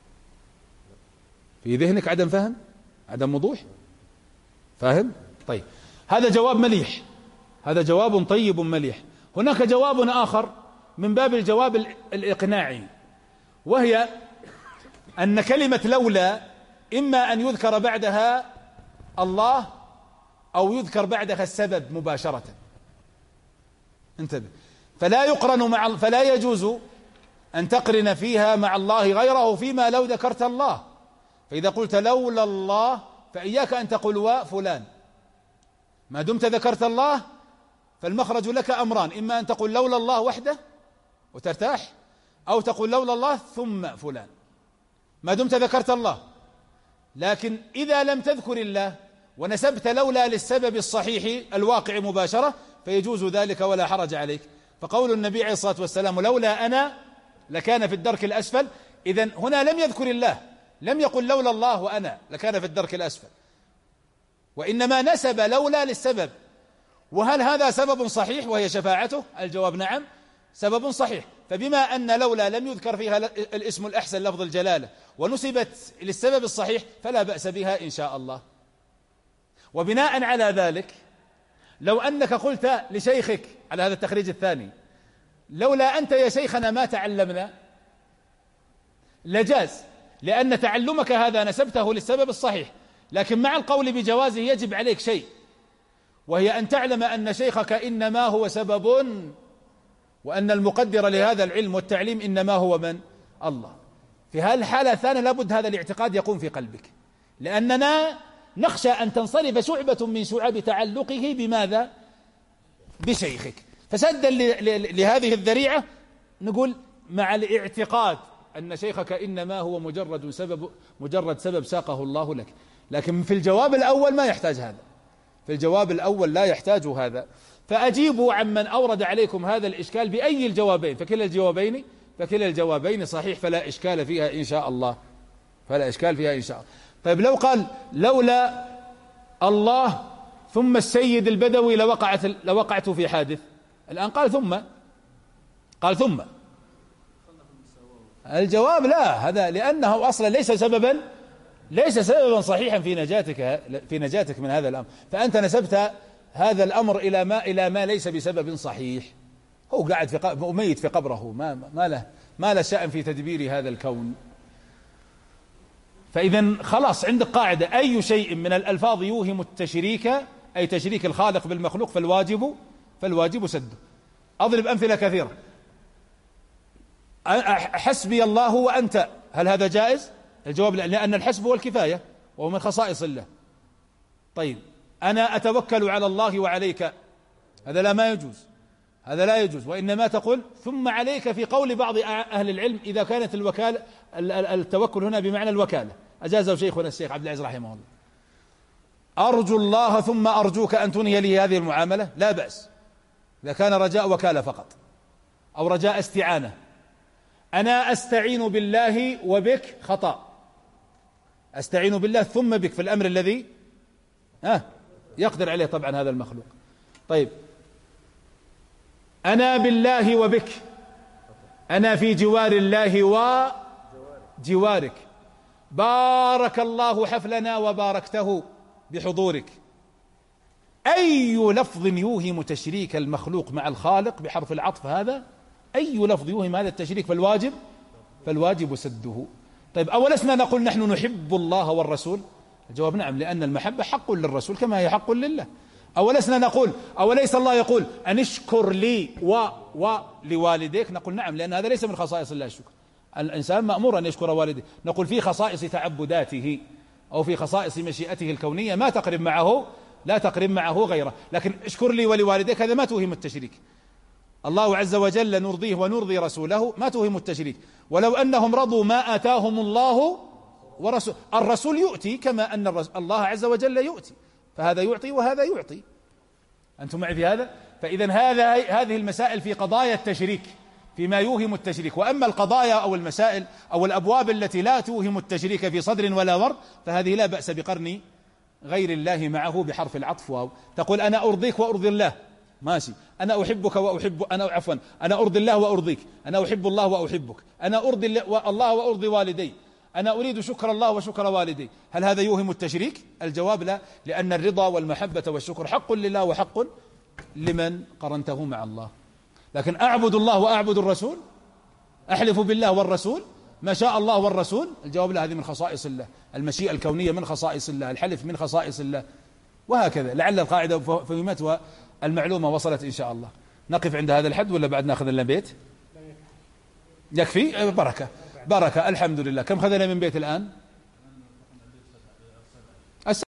في ذهنك عدم فهم، عدم وضوح، فاهم؟ طيب هذا جواب مليح، هذا جواب طيب مليح. هناك جواب آخر من باب الجواب الإقناعي، وهي أن كلمة لولا إما أن يذكر بعدها الله أو يذكر بعدها السبب مباشرة. انتبه، فلا يقرن مع فلا يجوز أن تقرن فيها مع الله غيره فيما لو ذكرت الله. فإذا قلت لولا الله فإياك أن تقول وفلان، ما دمت ذكرت الله فالمخرج لك أمران، إما أن تقول لولا الله وحده وترتاح، أو تقول لولا الله ثم فلان، ما دمت ذكرت الله. لكن إذا لم تذكر الله ونسبت لولا للسبب الصحيح الواقع مباشرة فيجوز ذلك ولا حرج عليك. فقول النبي عليه الصلاة والسلام لولا أنا لكان في الدرك الأسفل، إذن هنا لم يذكر الله، لم يقل لولا الله وأنا لكان في الدرك الأسفل، وإنما نسب لولا للسبب. وهل هذا سبب صحيح وهي شفاعته؟ الجواب نعم، سبب صحيح. فبما أن لولا لم يذكر فيها الاسم الأحسن لفظ الجلالة ونسبت للسبب الصحيح فلا بأس بها إن شاء الله. وبناء على ذلك لو أنك قلت لشيخك على هذا التخريج الثاني لولا أنت يا شيخنا ما تعلمنا، لجاز، لأن تعلمك هذا نسبته للسبب الصحيح. لكن مع القول بجوازه يجب عليك شيء، وهي أن تعلم أن شيخك إنما هو سبب، وأن المقدر لهذا العلم والتعليم إنما هو من؟ الله. في هذه الحالة الثانية لابد هذا الاعتقاد يقوم في قلبك، لأننا نخشى أن تنصرف شعبة من شعب تعلقه بماذا؟ بشيخك. فسدا لهذه الذريعة نقول مع الاعتقاد أن شيخك إنما هو مجرد سبب، مجرد سبب ساقه الله لك. لكن في الجواب الأول ما يحتاج هذا، في الجواب الأول لا يحتاج هذا. فأجيبوا عمن أورد عليكم هذا الإشكال بأي الجوابين، فكلا الجوابين فكلا الجوابين صحيح، فلا إشكال فيها إن شاء الله، فلا إشكال فيها إن شاء الله. طيب لو قال لولا الله ثم السيد البدوي لوقعت لوقعت في حادث، الآن قال ثم، قال ثم، الجواب لا، هذا لأنه أصلا ليس سببا ليس سببا صحيحا في نجاتك في نجاتك من هذا الأمر. فأنت نسبت هذا الأمر إلى ما إلى ما ليس بسبب صحيح. هو قاعد في ميت في قبره، ما ما له ما له شأن في تدبير هذا الكون. فإذا خلاص عندك قاعدة: أي شيء من الألفاظ يوهم التشريك أي تشريك الخالق بالمخلوق فالواجب فالواجب سده. أضرب أمثلة كثيرة. حسبي الله وأنت، هل هذا جائز؟ الجواب لا، لأن الحسب هو الكفاية وهو من خصائص الله. طيب أنا أتوكل على الله وعليك، هذا لا، ما يجوز، هذا لا يجوز. وإنما تقول ثم عليك في قول بعض أهل العلم إذا كانت الوكالة التوكل هنا بمعنى الوكالة، أجازه شيخنا الشيخ عبد العزيز رحمه الله. أرجو الله ثم أرجوك أن تنهي لي هذه المعاملة، لا بأس إذا كان رجاء وكالة فقط أو رجاء استعانة. أنا أستعين بالله وبك خطأ، أستعين بالله ثم بك في الأمر الذي ها يقدر عليه طبعا هذا المخلوق. طيب أنا بالله وبك، أنا في جوار الله وجوارك، بارك الله حفلنا وباركته بحضورك. أي لفظ يوهم تشريك المخلوق مع الخالق بحرف العطف هذا، أي لفظ يوهم هذا التشريك فالواجب فالواجب سده. طيب أولسنا نقول نحن نحب الله والرسول؟ الجواب نعم، لأن المحبة حق للرسول كما هي حق لله. أولسنا نقول أوليس الله يقول أن اشكر لي و ولوالديك؟ نقول نعم، لأن هذا ليس من خصائص الله الشكر. الإنسان مأمور أن يشكر والديه. نقول في خصائص تعبداته أو في خصائص مشيئته الكونية ما تقرب معه لا تقرب معه غيره، لكن اشكر لي ولوالديك هذا ما توهم التشريك. الله عز وجل نرضيه ونرضي رسوله ما توهم التشريك. ولو أنهم رضوا ما آتاهم الله ورسول، الرسول يؤتي كما أن الله عز وجل يؤتي، فهذا يعطي وهذا يعطي. أنتم معي في هذا؟ فإذا هذا هذه المسائل في قضايا التشريك فيما يوهم التشريك. وأما القضايا أو المسائل أو الأبواب التي لا توهم التشريك في صدر ولا ورد فهذه لا بأس بقرن غير الله معه بحرف العطف. واو تقول أنا أرضيك وأرضي الله، ماشي. أنا أحبك وأحب أنا عفوا أنا أرضي الله وأرضيك، أنا أحب الله وأحبك، أنا أرضي الله وأرضي والدي، أنا أريد شكر الله وشكر والدي. هل هذا يوهم التشريك؟ الجواب لا، لأن الرضا والمحبة والشكر حق لله وحق لمن قرنته مع الله. لكن أعبد الله وأعبد الرسول، أحلف بالله والرسول، ما شاء الله والرسول، الجواب لا، هذه من خصائص الله. المشيئة الكونية من خصائص الله، الحلف من خصائص الله، وهكذا. لعل القاعدة فهمتها المعلومة وصلت إن شاء الله. نقف عند هذا الحد ولا بعد ناخذ لنا بيت؟ يكفي؟ بركة بركة، الحمد لله. كم خذنا من بيت الآن؟